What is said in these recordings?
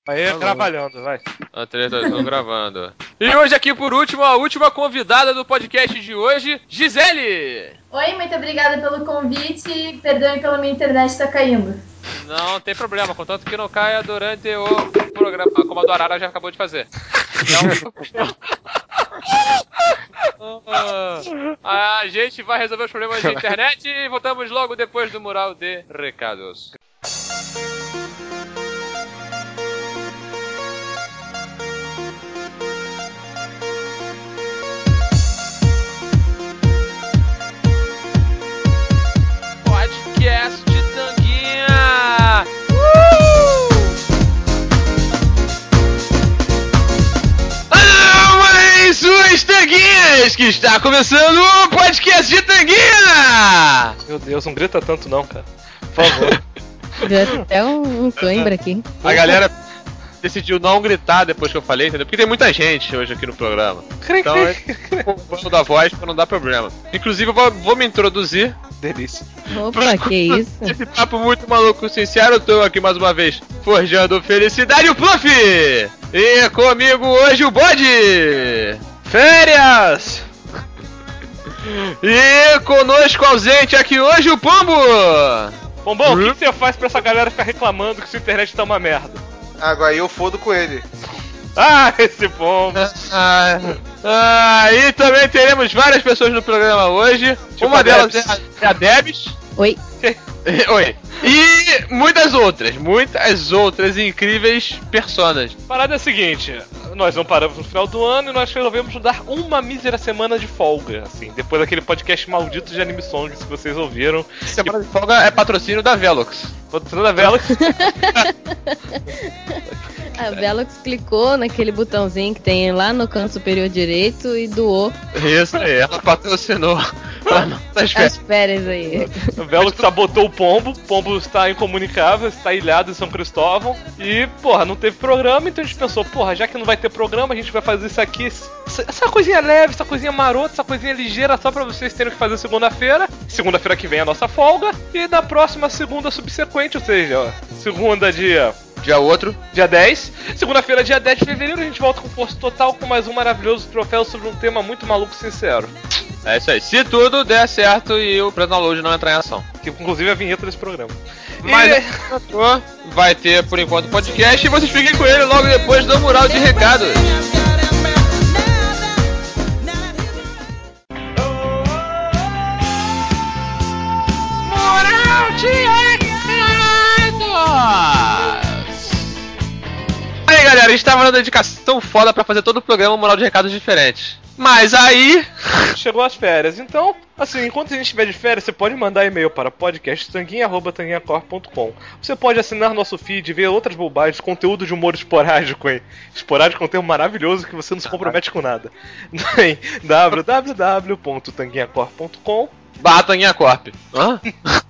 Aí, trabalhando, vai. A treta, estão gravando. E hoje aqui, por último, a última convidada do podcast de hoje, Gisele! Oi, muito obrigada pelo convite. Perdoe pela minha internet tá caindo. Não tem problema, contanto que não caia durante o programa, como a do Arara já acabou de fazer. A gente vai resolver os problemas de internet e voltamos logo depois do mural de recados. Podcast de Tanguinha! Mais suas Tanguinhas! Que está começando o podcast de Tanguinha! Meu Deus, não grita tanto não, cara. Por favor. Deu até um cãibra aqui. A galera decidiu não gritar depois que eu falei, entendeu? Porque tem muita gente hoje aqui no programa. Então vou dar voz pra não dar problema. Inclusive, eu vou me introduzir. Delícia. Opa, que isso? Esse papo muito maluco, sincero, eu tô aqui mais uma vez forjando felicidade, o Fluff! E comigo hoje o Bode! Férias! E conosco ausente aqui hoje o Pombo! Bombom, o que você faz pra essa galera ficar reclamando que sua internet tá uma merda? Agora eu fodo com ele. Ah, esse Pombo! E também teremos várias pessoas no programa hoje. Tipo uma a delas Debs. é a Debs. Oi. Oi. E muitas outras incríveis personas. A parada é a seguinte, nós não paramos no final do ano e nós resolvemos dar uma mísera semana de folga, assim, depois daquele podcast maldito de Anime Songs que vocês ouviram. Semana de folga é patrocínio da Velox. Patrocínio da Velox. A Velox clicou naquele botãozinho que tem lá no canto superior direito e doou Isso aí, ela patrocinou as férias aí. O Velox sabotou o Pombo está incomunicável, está ilhado em São Cristóvão. E, porra, não teve programa, então a gente pensou, porra, já que não vai ter programa, a gente vai fazer isso aqui. Essa coisinha leve, essa coisinha marota, essa coisinha ligeira, só pra vocês terem que fazer segunda-feira. Segunda-feira que vem é a nossa folga. E na próxima segunda subsequente, ou seja, ó, segunda dia 10. Segunda-feira, dia 10 de fevereiro, a gente volta com força total com mais um maravilhoso troféu sobre um tema muito maluco e sincero. É isso aí, se tudo der certo e o Download não entrar em ação. Que inclusive é a vinheta desse programa. Mas vai ter por enquanto podcast e vocês fiquem com ele logo depois do mural de recados. Mural de recados! Aí galera, a gente tava na dedicação foda pra fazer todo o programa mural de recados diferentes. Mas aí chegou as férias, então, assim, enquanto a gente estiver de férias, você pode mandar e-mail para podcasttanguinha@tanguinhacorp.com. Você pode assinar nosso feed, ver outras bobagens, conteúdo de humor esporádico, hein? Esporádico é um termo maravilhoso que você não se compromete com nada. Em www.tanguinhacorp.com Tanguinhacorp. Hã?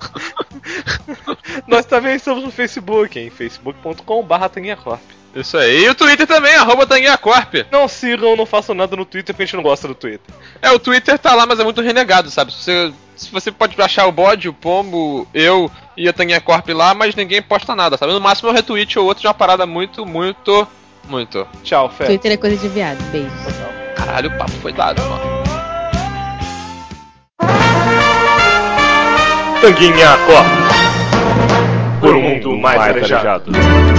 Nós também estamos no Facebook, em facebook.com/tanguinhacorp. Isso aí. E o Twitter também, @tanguinhacorp. Não sigam, não façam nada no Twitter porque a gente não gosta do Twitter. O Twitter tá lá, mas é muito renegado, sabe? Se você pode achar o Bode, o Pombo, eu e a Tanguinha Corp lá, mas ninguém posta nada, sabe? No máximo um retweet ou outro de uma parada muito. Tchau, Fé. Twitter é coisa de viado, beijo. Caralho, o papo foi dado, mano. Tanguinha Corp. Por um mundo mais arejado.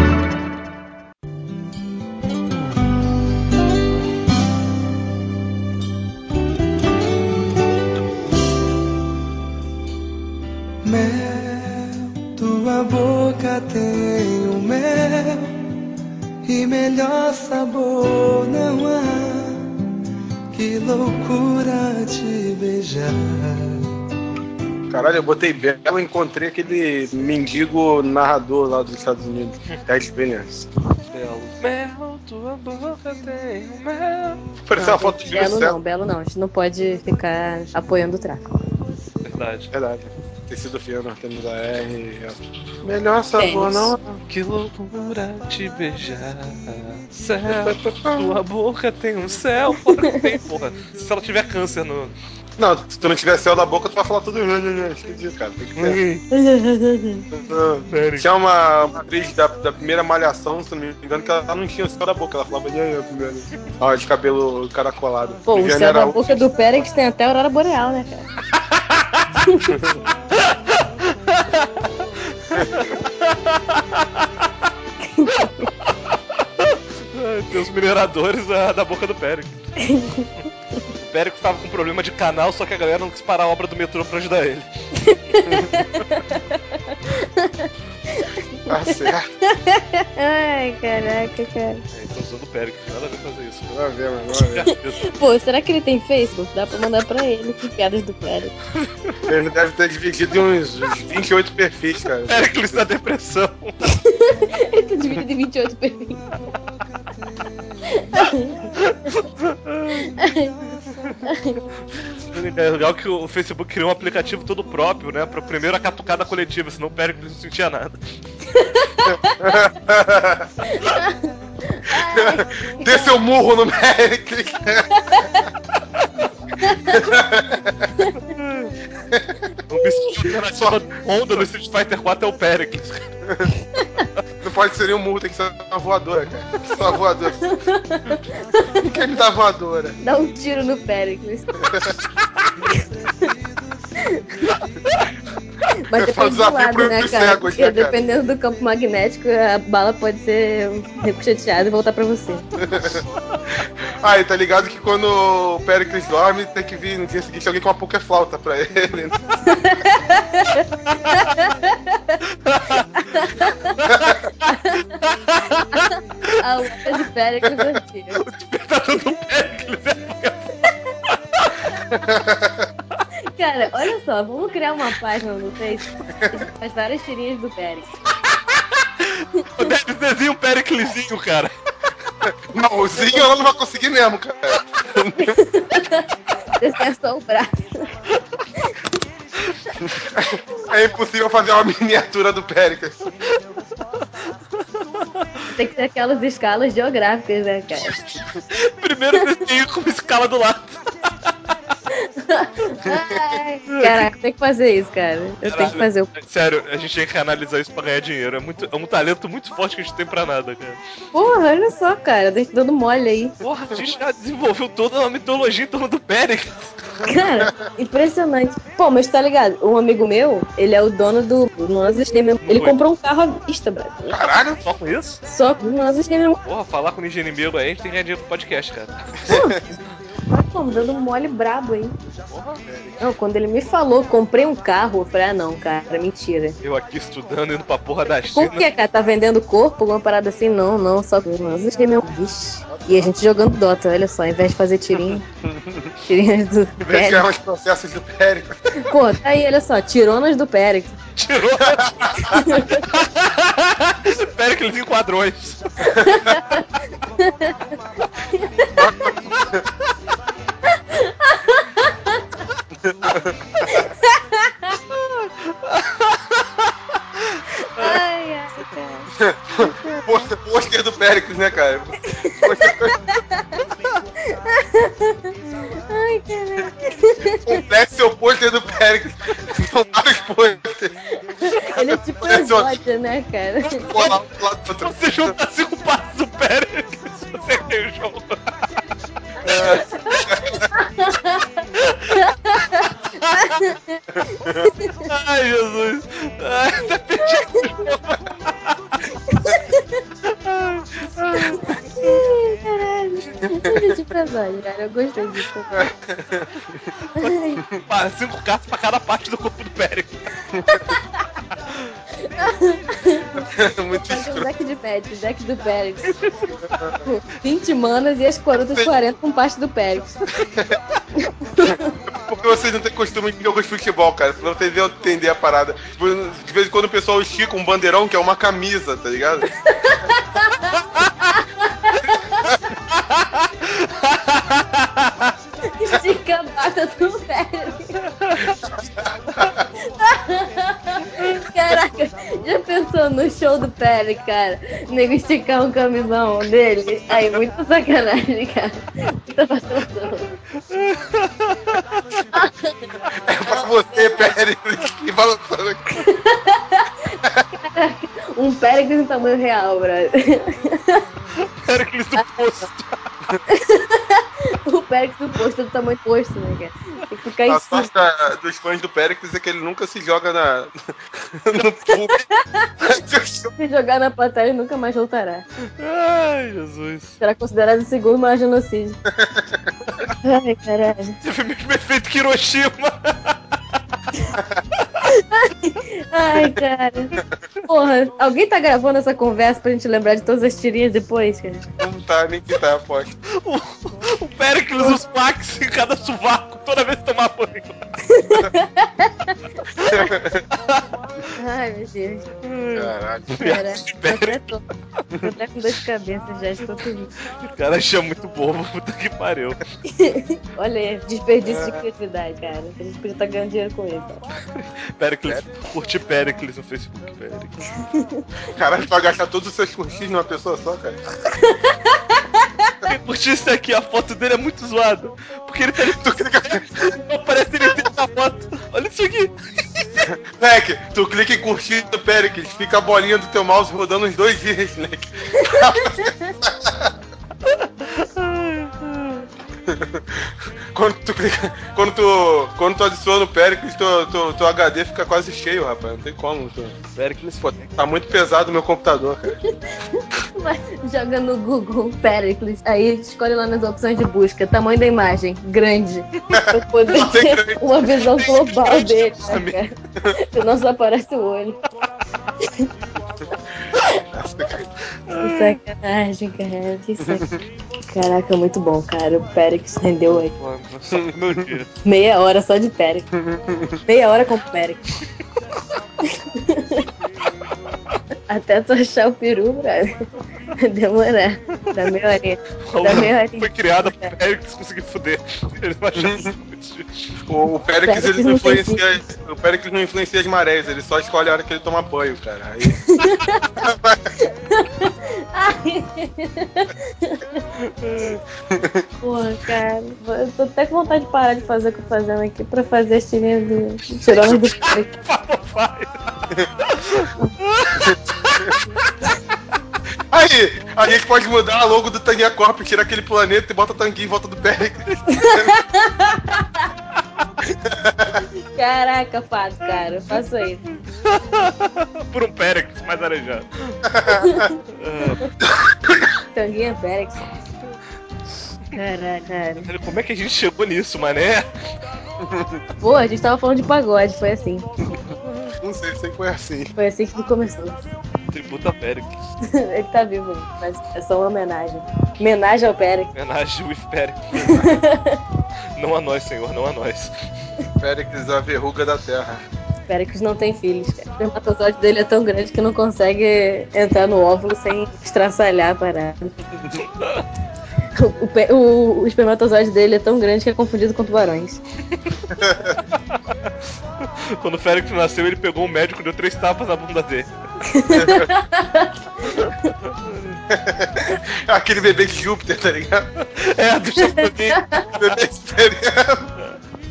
Tua boca tem o mel e melhor sabor não há. Que loucura te beijar. Caralho, eu botei Belo e encontrei aquele mendigo narrador lá dos Estados Unidos. Ted Williams. Mel, tua boca tem um mel. Pareceu uma foto de Belo não. A gente não pode ficar apoiando o tráfico. Verdade. Tecido fino, temos a R. Melhor sabor não. Que loucura te beijar. Céu, tua boca tem um céu. Porra, que tem, porra. Se ela tiver câncer no Não, se tu não tiver céu da boca, tu vai falar tudo. Esqueci, cara. Tem que ter. Tinha uma atriz da primeira Malhação, se não me engano, que ela não tinha céu da boca. Ela falava primeiro. Ó, de cabelo caracolado. Pô, o Viviane céu da Araújo. boca do Périx tem até a aurora boreal, né, cara? Tem os mineradores da boca do Péricles. O Péricles tava com problema de canal, só que a galera não quis parar a obra do metrô pra ajudar ele. Tá certo. Ai, caraca, cara. Tô usando o Péricles, nada a ver fazer isso. Nada a ver, mano. Nada a ver. Pô, será que ele tem Facebook? Dá pra mandar pra ele com piadas do Périx. Ele deve ter dividido em uns 28 perfis, cara. Péricles da depressão. Ele tá dividido em 28 perfis. É legal que o Facebook criou um aplicativo todo próprio, né? Pra primeiro a catucada coletiva, senão o Péricles não sentia nada. Dê seu murro no Merrick. Um bicho alternativa onda no Street Fighter 4 é o Péricles. Não pode ser nenhum murro, tem que ser uma voadora, cara. Só uma voadora. Quem me dá voadora? Dá um tiro no Péricles. Mas depende do lado, né, cara? Porque dependendo do campo magnético, a bala pode ser ricocheteada e voltar pra você. Ah, e tá ligado que quando o Péricles dorme, tem que vir no dia seguinte alguém com uma Pokéflauta pra ele. A outra de Péricles antiga. O despertador do Péricles Cara, olha só, vamos criar uma página no Facebook que faz várias tirinhas do Péricles. Deve desenhar um Périclesinho, cara. Não, o Zinho ela não vai conseguir mesmo, cara. Desenha só o braço. É impossível fazer uma miniatura do Péricles. Tem que ter aquelas escalas geográficas, né, cara? Primeiro desenho com uma escala do lado. Ai, caraca, tem que fazer isso, cara. Eu tenho que fazer o. Sério, a gente tem que analisar isso pra ganhar dinheiro. É um talento muito forte que a gente tem pra nada, cara. Porra, olha só, cara, deixa dando mole aí. Porra, a gente já desenvolveu toda uma mitologia em torno do Péricles. Cara, impressionante. Pô, mas tá ligado? Um amigo meu, ele é o dono do Nosso Cinema. Ele comprou um carro à vista, brother. Caralho, só com isso? Só com o Nosso Cinema. Porra, falar com o Ninja Inimigo aí, a gente tem que ganhar dinheiro pro podcast, cara. Mas como, dando um mole brabo aí. Não, quando ele me falou, comprei um carro, eu falei, ah não, cara, mentira. Eu aqui estudando, indo pra porra da China. Por que, cara? Tá vendendo corpo? Alguma parada assim? Não, não, só com Nosso Cinema. Vixe. E a gente jogando Dota, olha só, ao invés de fazer tirinhas do Em vez de Péricles. ganhar uns processos do Péricles. Pô, tá aí, olha só, tironas do Péricles. Tirou. Péricles em quadrões. Ai, ai, cara. Pôster do Péricles, né, cara? Ai, caraca. Complete seu pôster do Péricles. São vários pôsteres. Ele é tipo um exódio, né, cara? Colar um do lado do outro. Você junta 5 passos do Péricles, você tem o jogo. Ai, Jesus. Ai, até perdi aqui. Caralho. Tipo exódio, cara. Eu gostei disso. 5 cartas pra cada parte do corpo do Péricles. Muito Fazer um escroto. deck do Péricles. 20 manas e as corotas 40 com parte do Péricles. Porque vocês não têm costume de jogo de futebol, cara. Pra vocês entender a parada. De vez em quando o pessoal estica um bandeirão que é uma camisa, tá ligado? Estica a bata do Péricles. Caraca, já pensou no show do Péricles, cara? nego esticar um camisão dele. Aí, muita sacanagem, cara. Muita vacinação. É pra você, Péricles, e balançando aqui. Um Péricles em tamanho real, brother. Péricles do posto. O Péricles do posto é do tamanho do posto, né, cara? Tem que ficar em A cima. sorte dos fãs do Péricles é que ele nunca se joga no público. Se jogar na plateia, nunca mais voltará. Ai, Jesus. Será considerado o segundo maior genocídio. Ai, caralho. Teve o mesmo efeito que Hiroshima. Ai, cara. Porra, alguém tá gravando essa conversa pra gente lembrar de todas as tirinhas depois, cara? Não tá, nem que tá, aposto. O Péricles, os Pax em cada sovaco, toda vez que tomar banho. Ai, meu Deus. Caralho. Caraca, tô até com dor de cabeça já de tanto isso. O cara achou muito bobo, puta que pariu. Olha aí, desperdício de criatividade, cara. A gente podia estar ganhando dinheiro com isso. Péricles, curte Péricles no Facebook, Péricles. Caralho, tu vai gastar todos os seus curtis numa pessoa só, cara. Quem curtisse aqui, a foto dele é muito zoada. Porque ele tá ali, não parece ele tem essa foto. Olha isso aqui. Leque, tu clica em curtir do Péricles, fica a bolinha do teu mouse rodando uns 2 dias, Leque. Quando tu adiciona o Péricles, teu HD fica quase cheio, rapaz. Não tem como. Péricles, pô, tá muito pesado o meu computador, cara. Joga no Google Péricles, aí escolhe lá nas opções de busca, tamanho da imagem, grande, pra poder ter uma visão global dele, né, cara? Senão só aparece o olho. Que sacanagem, cara. Que sacanagem. Caraca, muito bom, cara. O Péricles rendeu aí. Meu dia. Meia hora só de Péricles. Meia hora com o Péricles. Até tu achar o peru, brother. Demorar. Da meia horinha. Da meia horinha. Foi criada por Péricles conseguir fuder. Ele vai achar isso muito difícil. O Péricles, ele não não tem influencia. O Péricles não influencia as marés, ele só escolhe a hora que ele toma banho, cara. Aí. Porra, cara. Eu tô até com vontade de parar de fazer o que eu tô fazendo aqui pra fazer as tirinhas do tirando do Péricles. Aí, a gente pode mudar a logo do Tanguinha Corp, tirar aquele planeta e bota o Tanguinho em volta do Péricles. Caraca, faço, cara. Eu faço isso. Por um Péricles mais arejado. Tanguinha Péricles. Caraca, cara. Como é que a gente chegou nisso, mané? Pô, a gente tava falando de pagode, foi assim. Não sei que foi assim. Foi assim que começou. Tributo a Péricles. Ele tá vivo ainda, mas é só uma homenagem. Homenagem ao Péricles. Homenagem with Péricles. Não a nós, senhor, não a nós. Péricles, a verruga da terra. Péricles não tem filhos, cara. O espermatozoide dele é tão grande que não consegue entrar no óvulo sem estraçalhar a parada. O espermatozoide dele é tão grande que é confundido com tubarões. Quando o Péricles nasceu, ele pegou um médico e deu 3 tapas na bunda dele. Aquele bebê de Júpiter, tá ligado? É, do Chapolin. Bebê experiente.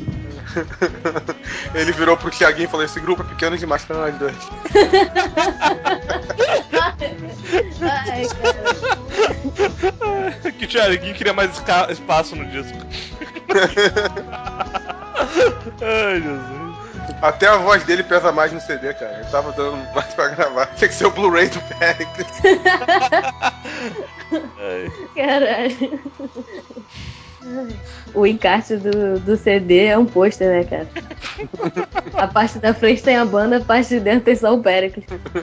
Ele virou pro Thiaguinho e falou: esse grupo é pequeno demais pra nós dois. Ai, cara. Que Thiaguinho queria mais espaço no disco. Ai, Jesus. Até a voz dele pesa mais no CD, cara. Ele tava dando mais pra gravar. Tinha que ser o Blu-ray do Péricles. Caralho. O encarte do CD é um pôster, né, cara? A parte da frente tem a banda, a parte de dentro tem só o Péricles.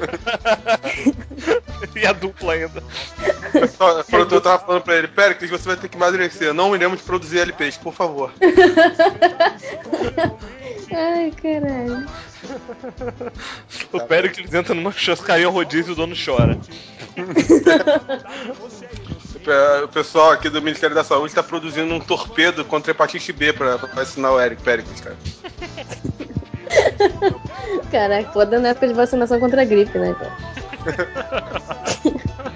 E a dupla ainda. O produtor tava falando pra ele: Péricles, você vai ter que emagrecer. Não iremos produzir LPs, por favor. Ai, caralho. O Péricles entra numa churrascaria rodízio e o dono chora. O pessoal aqui do Ministério da Saúde tá produzindo um torpedo contra a hepatite B pra vacinar o Eric Péricles, cara. Caraca, foda na época de vacinação contra a gripe, né, cara?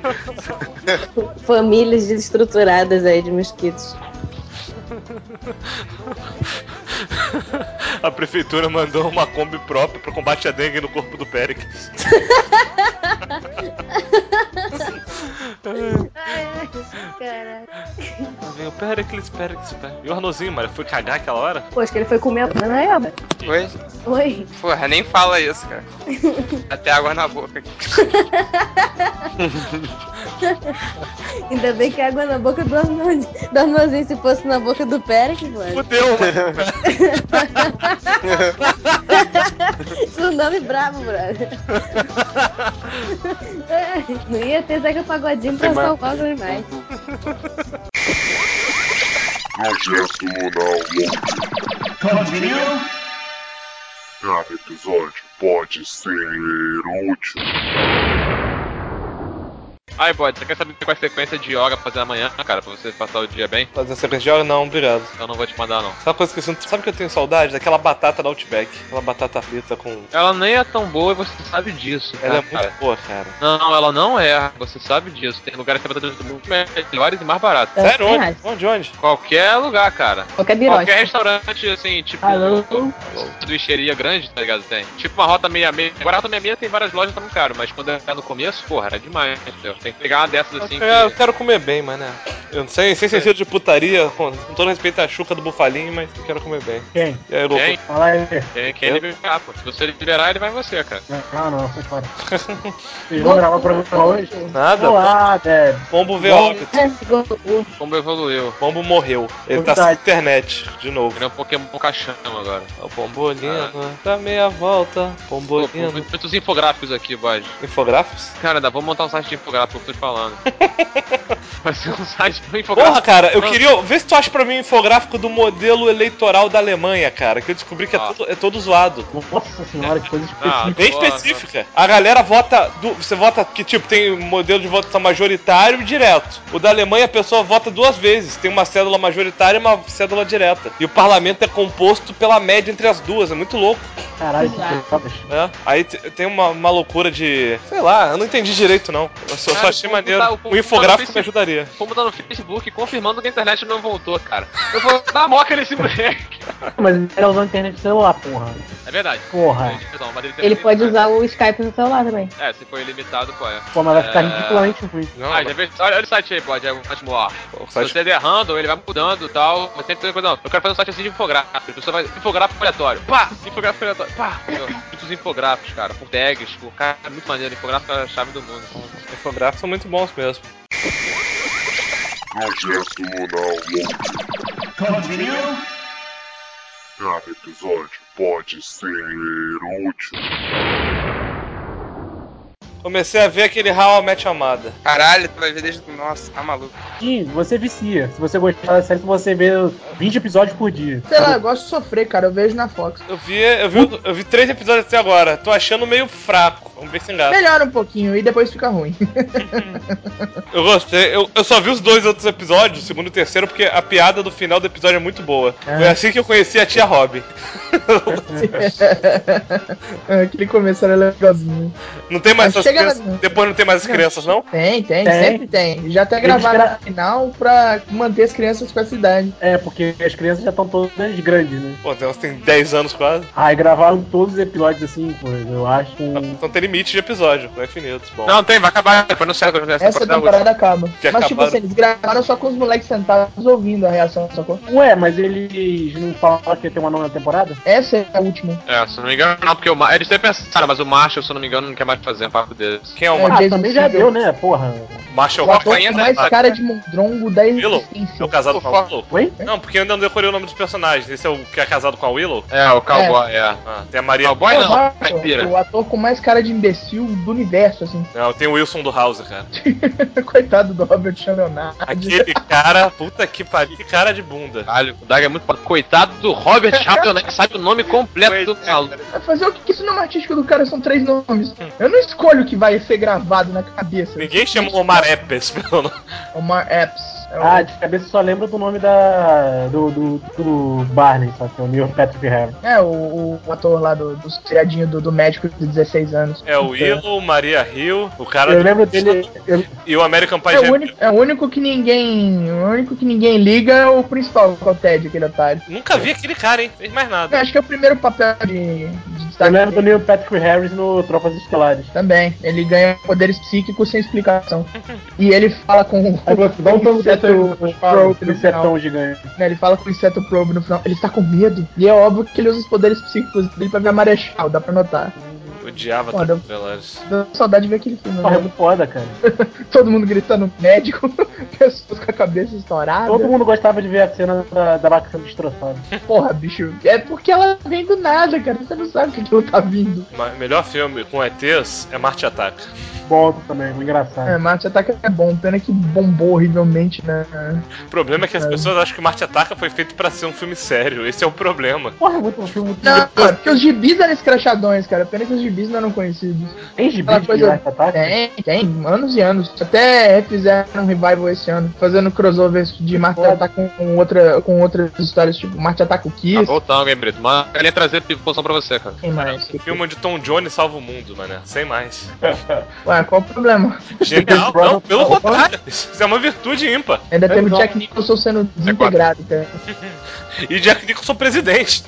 Famílias desestruturadas aí de mosquitos. A prefeitura mandou uma Kombi própria pro combate à dengue no corpo do Péricles. Caralho. Veio o Péricles. E o Arnozinho, mano, foi cagar aquela hora? Pô, acho que ele foi comer a banana. Oi? Oi. Porra, nem fala isso, cara. Até água na boca aqui. Ainda bem que é água na boca do Arnozinho. Se fosse na boca do Péricles, mano. Fudeu, mano. Isso nome bravo, brother. Não ia ter Zeca Pagodinho pra salvar os animais. Projeto Lunar Longo. Cada episódio pode ser útil. Ai, bode, você quer saber qual é a sequência de yoga pra fazer amanhã, cara, pra você passar o dia bem? Fazer sequência de yoga? Não, obrigado. Eu não vou te mandar, não. Sabe uma coisa que eu sinto? Sabe que eu tenho saudade? Daquela batata da Outback. Aquela batata frita com... Ela nem é tão boa e você sabe disso, Ela é cara. muito boa, cara. Não, ela não é. Você sabe disso. Tem lugares que tem batatas muito melhores e mais baratas. Sério? Onde? Qualquer lugar, cara. Qualquer birote. Qualquer restaurante, assim, tipo... Alô? Sanduicheria grande, tá ligado? Tem. Tipo uma Rota 66. Agora a Rota 66 tem várias lojas, tá muito caro. Mas quando é no começo, porra, era demais, entendeu? Tem que pegar uma dessas assim Eu quero comer bem, mas né? Eu não sei, sem sentido de putaria, com todo respeito à Xuca do Bufalinho, mas eu quero comer bem. Quem? E aí, louco? Quem? Fala aí. Quem liberar, pô. Se você liberar, ele vai em você, cara. Não, foi fora. Vocês vão gravar o programa hoje? Nada. Olá, Deb. Pombo veio óbito. Como evoluiu. Pombo morreu. Ele tá sem internet, de novo. Ele é um Pokémon caixão agora. O Pombolino, dá meia volta. Pombolino. Muitos infográficos aqui, bode. Infográficos? Cara, ainda vou montar um site de infográfico, que eu tô te falando. Vai ser um site do infográfico. Porra, cara, eu queria... Vê se tu acha pra mim um infográfico do modelo eleitoral da Alemanha, cara, que eu descobri que é todo zoado. Nossa senhora, que coisa específica. Bem específica. A galera vota... Você vota que, tipo, tem modelo de votação majoritário e direto. O da Alemanha, a pessoa vota duas vezes. Tem uma cédula majoritária e uma cédula direta. E o parlamento é composto pela média entre as duas. É muito louco. Caralho, que coisa. Aí tem uma loucura de... Sei lá, eu não entendi direito, não. Eu só achei maneiro. O infográfico me ajudaria. Vamos dar no Facebook confirmando que a internet não voltou, cara. Eu vou dar moca nesse moleque. Mas ele era usando internet no celular, porra. É verdade. Porra. Ele pode usar o Skype no celular também. É, se for ilimitado, pô. Pô, mas vai ficar ridiculamente ruim. Já vê, olha o site aí, pode. É o site lá. Se você der random, ele vai mudando e tal. Mas sempre tem coisa, não. Eu quero fazer um site assim de infográfico. A pessoa vai. Infográfico aleatório. Pá! Infográfico aleatório. Pá! Muitos infográficos, cara. Com tags. O cara é muito maneiro. Infográfico é a chave do mundo. Infográficos são muito bons mesmo. Projeto Lunar Longo. Cada episódio pode ser útil. Comecei a ver aquele How I Met Your Mother. Caralho, tu vai ver desde... Nossa, tá maluco. Sim, você vicia. Se você gostar da série, você vê 20 episódios por dia. Sei lá, eu gosto de sofrer, cara. Eu vejo na Fox. Eu vi 3 episódios até agora. Tô achando meio fraco. Vamos ver se engata. Melhora um pouquinho e depois fica ruim. Eu gostei. Eu só vi os 2 outros episódios, o segundo e o terceiro, porque a piada do final do episódio é muito boa. Foi assim que eu conheci a tia Robin. Aquele começo era legalzinho. Não tem mais essas crianças. Depois não tem mais as crianças, não? Tem, sempre tem. Já até gravaram no final pra manter as crianças com essa idade. É, porque as crianças já estão todas grandes, né? Pô, elas têm 10 anos quase. Aí gravaram todos os episódios assim, pô, eu acho. Então tem limite de episódio, não é infinito. Bom. Não, tem, vai acabar. Depois não serve. Essa temporada acaba. Que mas acabaram... tipo assim, eles gravaram só com os moleques sentados ouvindo a reação, sacou? Ué, mas eles não falaram que ia ter uma nova temporada? Essa é a última. É, se não me engano, não, porque eles até pensaram, mas o Marshall, se não me engano, não quer mais fazer um papo deles. Quem é o Marshall? Também já deu, né, porra. Marshall o ator com mais cara de mondrongo da existência. É o casado com a Willow? Oi? Não, porque eu ainda não decorei o nome dos personagens. Esse é o que é casado com a Willow? É, o cowboy, é. Tem a Maria... Cowboy não, caipira. O ator com mais cara de imbecil do universo, assim. Não, tem o Wilson do House, cara. Coitado do Robert Leonardo. Aquele cara, puta que pariu, que cara de bunda. Caralho, o Dag é muito... Coitado do Robert Chapman, né, que sabe o nome completo do maluco. Vai fazer o que? Esse nome artístico do cara são 3 nomes. Eu não escolho o que vai ser gravado na cabeça. Ninguém chama Omar Epps pelo nome. Omar Epps. De cabeça só lembro do nome do Barney, só que é o Neil Patrick Harris. O ator lá do seriadinho do médico de 16 anos. É o Willow, Maria Hill, o cara. Eu lembro dele. E o American Pie. O único que ninguém liga é o principal, que é o Ted, aquele otário. Nunca vi aquele cara, hein? Fez mais nada. Acho que é o primeiro papel de eu lembro do Neil Patrick Harris no Tropas Estelares. Também. Ele ganha poderes psíquicos sem explicação. E ele fala com o insetão gigante. Ele fala com o inseto probe no final. Ele está com medo. E é óbvio que ele usa os poderes psíquicos dele pra ver a Marechal, dá pra notar. Odiava Tropas Estelares. Dá saudade de ver aquele filme. É muito foda, cara. Todo mundo gritando médico, pessoas com a cabeça estourada. Todo mundo gostava de ver a cena da vaca sendo destroçada. Porra, bicho. É porque ela vem do nada, cara. Você não sabe o que aquilo tá vindo. O melhor filme com ETs é Marte Ataca. Bom também, engraçado. Marte Ataca é bom, pena que bombou horrivelmente, né? O problema é que as pessoas acham que Marte Ataca foi feito pra ser um filme sério. Esse é o problema. Porra, é muito um filme muito... Não, cara, porque os gibis eram escrachadões, cara. Pena que os gibis não eram conhecidos. Tem gibis de Marte Ataca? Tem, anos e anos. Até fizeram um revival esse ano, fazendo crossover de Marte Ataca com outras histórias, tipo Marte Ataca o Kiss. Voltando, hein, Brito. Mas eu ia trazer posição pra você, cara. Tem mais. O filme onde Tom Jones salva o mundo, mané. Sem mais. Ué, qual o problema? Genial, não, pelo contrário. Isso é uma virtude ímpar. Ainda temos Jack Nicholson sendo desintegrado, cara. E Jack Nicholson presidente.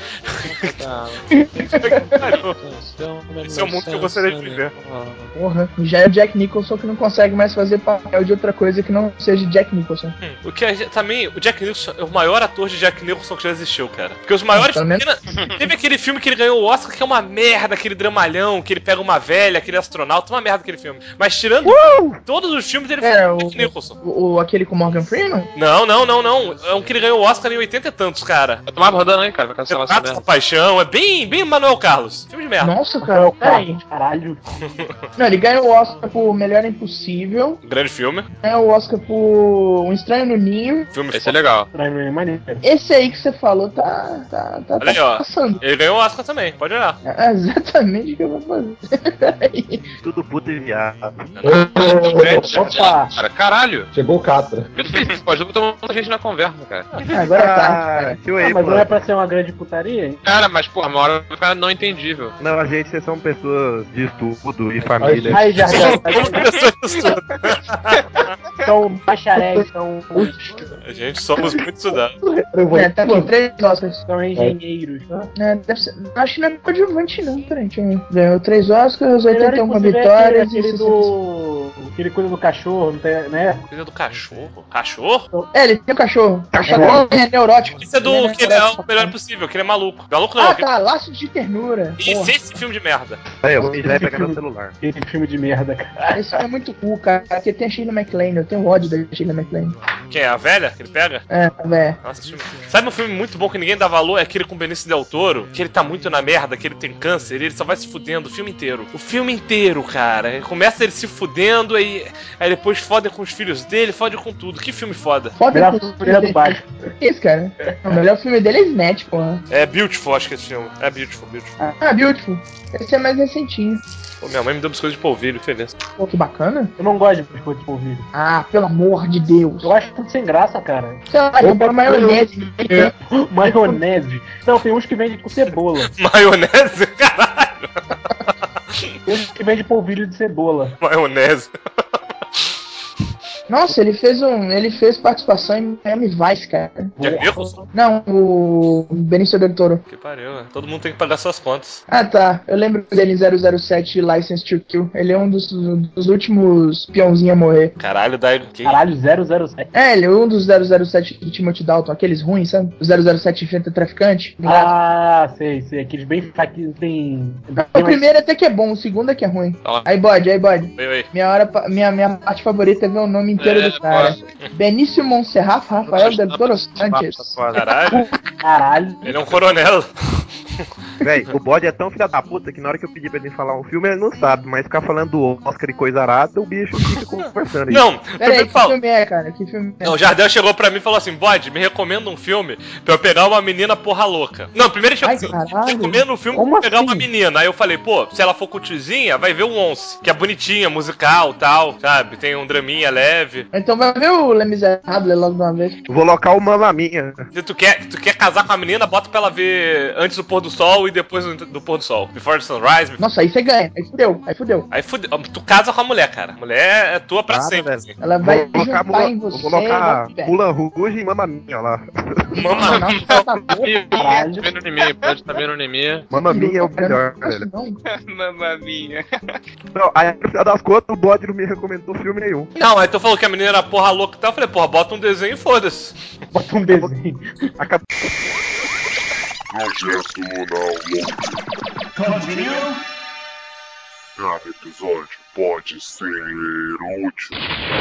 Esse é o mundo que eu gostaria de viver. Porra, já é o Jack Nicholson que não consegue mais fazer papel de outra coisa que não seja Jack Nicholson. O que também, o Jack Nicholson é o maior ator de Jack Nicholson que já existiu, cara. Porque os maiores... Teve aquele filme que ele ganhou o Oscar que é uma merda, aquele dramalhão, que ele pega uma velha, aquele astronauta, uma merda aquele filme. Mas tirando todos os filmes, ele foi o Jack Nicholson. Aquele com Morgan Freeman? Não. É um que ele ganhou o Oscar em 80 e tantos, cara. Eu tomava rodando aí, cara. Vai cancelar essa merda. Paixão, é bem Manuel Carlos. Filme de merda. Nossa, cara, peraí. Caralho. Não, ele ganhou o Oscar por Melhor Impossível. Grande filme. Ganhou o Oscar por Um Estranho no Ninho. Esse é legal. Esse aí que você falou tá olha aí, ó. passando. Ele ganhou o Oscar também, pode olhar. É exatamente o que eu vou fazer. Tudo puto e viado. Opa! Cara, caralho. Chegou o Catra. Pode botar muita gente na conversa, cara. Agora tá. Mas não é pra ser uma grande putaria, hein? Cara, mas porra, uma hora vai ficar não entendível. Não, a gente, vocês são pessoas de estudo e família. Aí já. São bacharéis, são... A gente somos muito estudados. Tá aqui, 3 Oscars. São engenheiros. Deve ser... Acho que não é coadjuvante não, peraí. Ganhou 3 Oscars, 81 vitórias e... Que ele cuida do cachorro, não tem, né? Cuida do cachorro? Cachorro? Ele tem um cachorro. Cachorro é neurótico. Isso é do que ele é o melhor possível, que ele é maluco. Maluco não. Tá, Laço de Ternura. Isso, esse filme de merda. Eu já ia pegar meu celular. Esse filme de merda, cara. Esse filme é muito cool, cara. Porque tem a Shirley MacLaine, eu tenho ódio da Shirley MacLaine. Quem é? A velha que ele pega? É, a velha. Nossa, esse filme... Sabe um filme muito bom que ninguém dá valor? É aquele com Benício Del Toro, que ele tá muito na merda, que ele tem câncer, e ele só vai se fudendo o filme inteiro. O filme inteiro, cara. Começa ele se fudendo, aí depois fode com os filhos dele, fode com tudo. Que filme foda. Foda com os filhos do baixo. Que isso, cara? O melhor filme dele é Snatch, porra. É Beautiful, acho que é esse filme. É Beautiful. Beautiful. Esse é mais recentinho. Pô, minha mãe me deu biscoito de polvilho, feliz. Pô, que bacana. Eu não gosto de biscoito de polvilho. Ah, pelo amor de Deus. Eu acho tudo sem graça, cara. Sei lá, comprar maionese. Maionese? Não, tem uns que vendem com cebola. Maionese? Caralho. Tem uns que vendem polvilho de cebola. Maionese. Nossa, ele fez participação em Miami Vice, cara. Jack Nicholson? Não, o Benício Del Toro. Que pariu, né? Todo mundo tem que pagar suas contas. Ah, tá. Eu lembro dele em 007 License to Kill. Ele é um dos últimos peãozinhos a morrer. Caralho, daí... Caralho, 007. É, ele é um dos 007 do Timothy Dalton, aqueles ruins, sabe? O 007 enfrenta traficante. Ah, sei. Aqueles bem fraquinhos, tem... O primeiro até que é bom, o segundo é que é ruim. Olá. Aí, bode. Oi. Minha parte favorita é ver o nome inteiro do cara. Benício Monserrat Rafael Del Toro Sanches. Caralho. Ele é um coronel. Véi, o bode é tão filha da puta que na hora que eu pedi pra ele falar um filme, ele não sabe, mas ficar falando do Oscar e coisa arada, o bicho fica conversando aí. Não, Peraí, que filme é, cara? Que filme é? O Jardel chegou pra mim e falou assim: Bode, me recomenda um filme pra eu pegar uma menina porra louca. Não, primeiro ele chegou assim: recomenda um filme pra eu pegar uma menina. Aí eu falei: pô, se ela for com tiozinha, vai ver o Once, que é bonitinha, musical tal, sabe? Tem um draminha leve. Então vai ver o Les Miserables logo de uma vez. Vou colocar o Mamma Mia. Se tu quer casar com a menina, bota pra ela ver antes do pôr do sol e depois do pôr do sol. Before the sunrise. Nossa, aí você ganha. Aí fudeu. Tu casa com a mulher, cara. A mulher é tua pra sempre. Velho. Ela vai Vou colocar juntar em você. Vou colocar Mulan Rouge e Mamma Mia lá. Mamma Mia. Tá vendo em mim, pode estar vendo em mim. Mamma Mia é o melhor, velho. Mamma Mia. Não, aí no final das contas, o bode não me recomendou filme nenhum. Não, aí tu falou que a menina era porra louca e tal. Eu falei, porra, bota um desenho e foda-se. Bota um desenho. Projeto Lunar Longe. Cada episódio pode ser útil.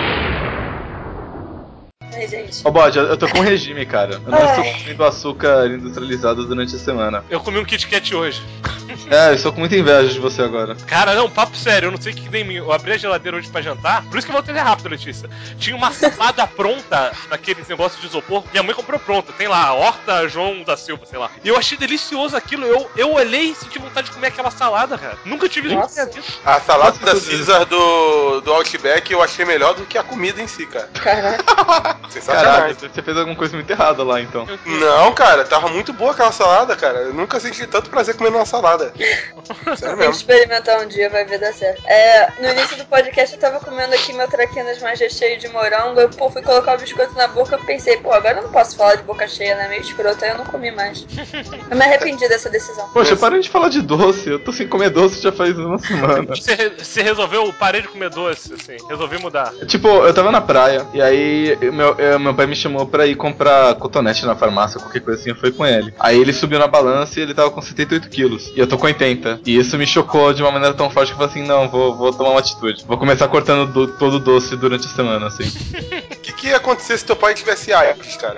Ai, gente. Ô, bode, eu tô com regime, cara. Eu não estou comendo açúcar industrializado durante a semana. Eu comi um Kit Kat hoje. É, eu estou com muita inveja de você agora. Cara, não, papo sério, eu não sei o que dei em mim. Eu abri a geladeira hoje pra jantar, por isso que eu voltei rápido, Letícia. Tinha uma salada pronta naqueles negócios de isopor. Minha mãe comprou pronta. Tem lá, Horta João da Silva, sei lá. E eu achei delicioso aquilo. Eu olhei e senti vontade de comer aquela salada, cara. Nunca tive isso na minha vida. A salada da Caesar do Outback eu achei melhor do que a comida em si, cara. Caraca. Caralho, você fez alguma coisa muito errada lá, então. Não, cara, tava muito boa aquela salada, cara. Eu nunca senti tanto prazer comendo uma salada. Sério Tem que mesmo. experimentar um dia, vai ver dar certo. No início do podcast eu tava comendo aqui meu traquinas mais recheio de morango. Eu, fui colocar o biscoito na boca, eu pensei, agora eu não posso falar de boca cheia, né? Meio escroto, aí eu não comi mais. Eu me arrependi dessa decisão. Poxa, parei de falar de doce. Eu tô sem comer doce já faz uma semana. Você resolveu, parei de comer doce, assim. Resolvi mudar. Tipo, eu tava na praia, e aí meu pai me chamou pra ir comprar cotonete na farmácia, qualquer coisa assim, eu fui com ele. Aí ele subiu na balança e ele tava com 78 quilos. E eu tô com 80. E isso me chocou de uma maneira tão forte que eu falei assim, não, vou tomar uma atitude. Vou começar cortando todo o doce durante a semana, assim. O que ia acontecer se teu pai tivesse AIDS, cara?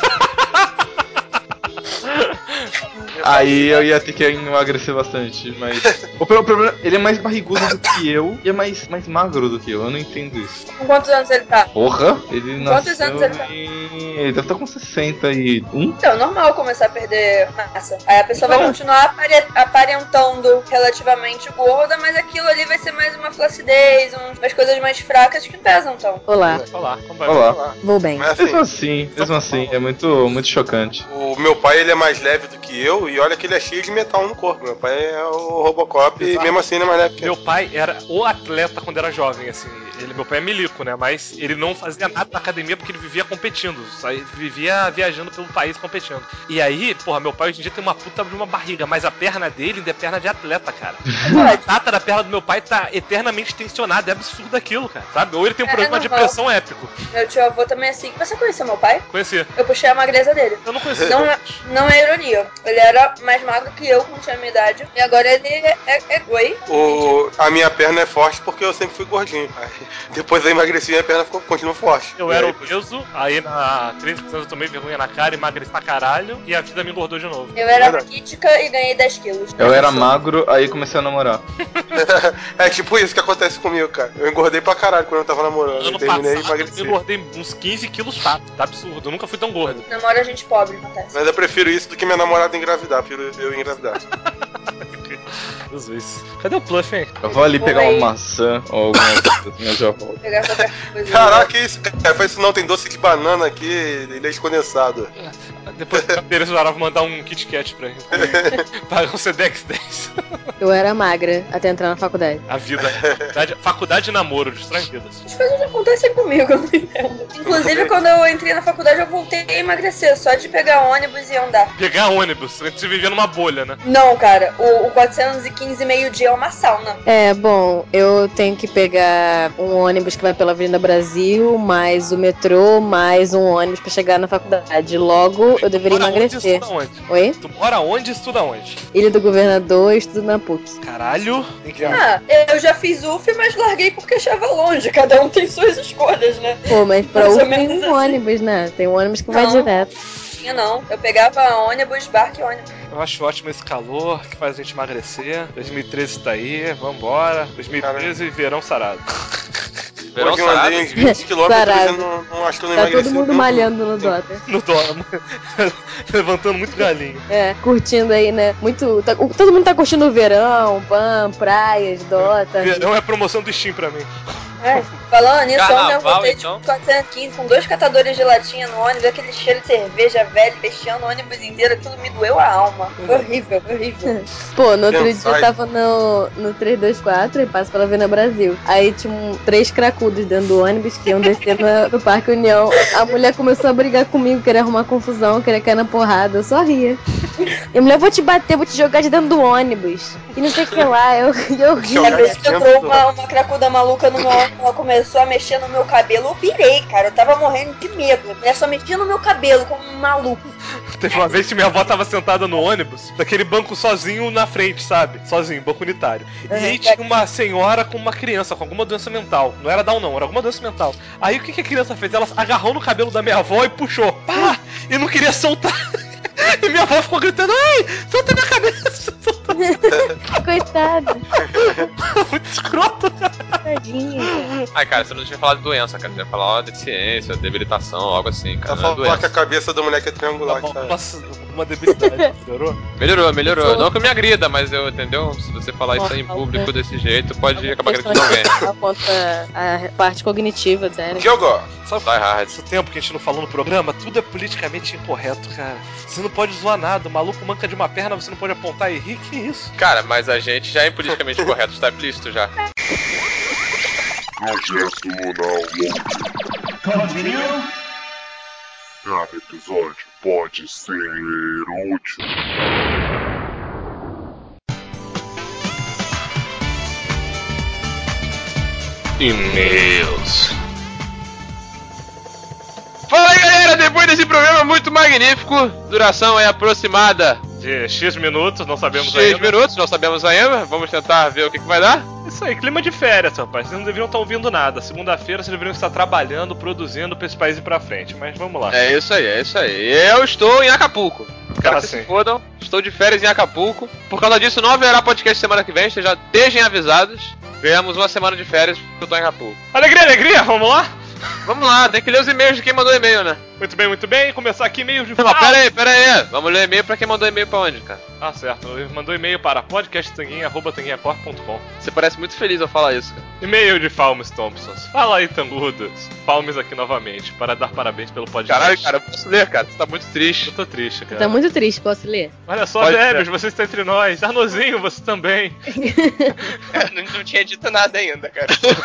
Aí eu ia ter que emagrecer bastante, mas... O problema, ele é mais barrigudo do que eu e é mais magro do que eu não entendo isso. Com quantos anos ele tá? Porra, ele nasceu Quantos anos ele tá? Ele deve estar com 61. Então, normal começar a perder massa. Aí a pessoa vai continuar aparentando relativamente gorda, mas aquilo ali vai ser mais uma flacidez, umas coisas mais fracas que pesam, então. Olá. Olá. Vou bem. Mas, Mesmo assim, é muito chocante. O meu pai, ele é mais leve do que eu, e olha que ele é cheio de metal no corpo. Meu pai é o Robocop, e mesmo assim ele é mais leve que eu. Meu pai era o atleta quando era jovem, assim. Meu pai é milico, né? Mas ele não fazia nada na academia porque ele vivia competindo. Vivia viajando pelo país competindo. E aí, porra, meu pai hoje em dia tem uma puta de uma barriga, mas a perna dele ainda é perna de atleta, cara. A data da perna do meu pai tá eternamente tensionada. É absurdo aquilo, cara. Sabe? Ou ele tem um problema de pressão épico. Meu tio avô também é assim. Você conheceu meu pai? Conheci. Eu puxei a magreza dele. Eu não conheci. Não é ironia. Ele era mais magro que eu, quando tinha a minha idade. E agora ele é oi. A minha perna é forte porque eu sempre fui gordinho. Aí, depois eu emagreci e a perna continua forte. Eu era obeso, aí na 30 anos eu tomei vergonha na cara, emagreci pra caralho e a vida me engordou de novo. Eu era raquítica e ganhei 10 quilos. Eu era magro, aí comecei a namorar. É tipo isso que acontece comigo, cara. Eu engordei pra caralho quando eu tava namorando. Ano terminei passado, e emagreci. eu engordei uns 15 quilos fácil. Tá absurdo, eu nunca fui tão gordo. Namora gente pobre, acontece. Mas eu prefiro isso do que minha namorada engravidar. Prefiro eu engravidar. Jesus. Cadê o Pluff, hein? Eu vou ali pegar uma maçã ou alguma coisa, eu já volto. Pegar qualquer coisa. Caraca, que isso, cara? Faz isso não, tem doce de banana aqui, leite condensado. Depois eles vão mandar um Kit Kat pra ele. Pagar um Sedex 10. Eu era magra até entrar na faculdade. A vida. Faculdade e namoro, destrói vidas. As coisas acontecem comigo, eu não entendo. Inclusive, quando eu entrei na faculdade, eu voltei a emagrecer, só de pegar ônibus e andar. Pegar ônibus? Você vivia numa bolha, né? Não, cara, o 415 meio-dia é uma sauna. Bom, eu tenho que pegar um ônibus que vai pela Avenida Brasil, mais o metrô, mais um ônibus pra chegar na faculdade. Logo, eu deveria emagrecer. Tu mora onde? Oi? Tu mora onde e estuda onde? Ilha do Governador, estudo na PUC. Caralho! Eu já fiz UF, mas larguei porque achava longe. Cada um tem suas escolhas, né? Pô, mas pra UF tem um ônibus, né? Tem um ônibus que vai direto. Não, eu pegava ônibus, barco e ônibus. Eu acho ótimo esse calor que faz a gente emagrecer. 2013 tá aí, vambora. 2013, verão sarado. Verão hoje eu andei uns 20 km e não acho que eu não emagreci. Tá todo mundo malhando no Dota. No Dota. Levantando muito galinho. Curtindo aí, né? Muito. Todo mundo tá curtindo o verão, praias, Dota. Verão é a promoção do Steam pra mim. Falando nisso, ontem eu voltei então. de 415 com 2 catadores de latinha no ônibus, aquele cheiro de cerveja velho, fechando o ônibus inteiro, tudo me doeu a alma. Foi horrível, horrível. Pô, no outro dia eu tava no 324 e passo pela Avenida Brasil. Aí tinha 3 cracudos dentro do ônibus que iam descer no Parque União. A mulher começou a brigar comigo, queria arrumar confusão, queria cair na porrada. Eu só ria. E a mulher, vou te bater, vou te jogar de dentro do ônibus. E não sei o que lá, eu ria. A vez que entrou uma cracuda maluca no meu ônibus, ela começou a mexer no meu cabelo, eu pirei, cara. Eu tava morrendo de medo. A mulher só mexia no meu cabelo, como um maluco. Teve uma vez que minha avó tava sentada no ônibus, daquele banco sozinho na frente, sabe? Sozinho, banco unitário. E aí tinha uma senhora com uma criança com alguma doença mental. Não era Down não, era alguma doença mental. Aí o que a criança fez? Ela agarrou no cabelo da minha avó e puxou. Pá! E não queria soltar. E minha avó ficou gritando, ai, solta minha cabeça, solta minha cabeça. Coitada. Muito escroto, cara. Tadinha. Ai, cara, você não tinha falado de doença, cara. Você ia falar de deficiência, debilitação, algo assim, cara. Tá falando que a cabeça do moleque é triangular. Uma debilidade, melhorou? Melhorou. Não que eu me agrida, mas eu, entendeu? Se você falar isso aí em público desse jeito, pode acabar agredindo alguém. Aponta a parte cognitiva, sério. Jogo! Sabe esse tempo que a gente não falou no programa? Tudo é politicamente incorreto, cara. Você não pode zoar nada. O maluco manca de uma perna, você não pode apontar e rir. Que isso? Cara, mas a gente já é politicamente correto, está implícito já. Projeto Lunar Continue. Cada episódio pode ser útil. E-mails. Fala aí, galera, depois desse programa muito magnífico, duração é aproximada de X minutos, não sabemos ainda. X minutos, não sabemos ainda, vamos tentar ver o que vai dar. Isso aí, clima de férias, rapaz, vocês não deveriam estar ouvindo nada. Segunda-feira vocês deveriam estar trabalhando, produzindo pra esse país ir pra frente, mas vamos lá. É isso aí. Eu estou em Acapulco. Cara, se fodam, estou de férias em Acapulco. Por causa disso, não haverá podcast semana que vem, estejam avisados. Ganhamos uma semana de férias porque eu tô em Acapulco. Alegria, vamos lá? Vamos lá, tem que ler os e-mails de quem mandou e-mail, né? Muito bem. Começar aqui e-mail de... Não, pera aí. Vamos ler e-mail pra quem mandou e-mail pra onde, cara? Ah, certo. Mandou e-mail para podcasttanguinha@tanguinhacorp.com. Você parece muito feliz ao falar isso, cara. E-mail de Falmes Thompsons. Fala aí, tangudos. Falmes aqui novamente, para dar parabéns pelo podcast. Caralho, cara, eu posso ler, cara. Você tá muito triste. Eu tô triste, cara. Tá muito triste, posso ler? Olha só, Débios, você está entre nós. Arnozinho, você também. Não tinha dito nada ainda, cara.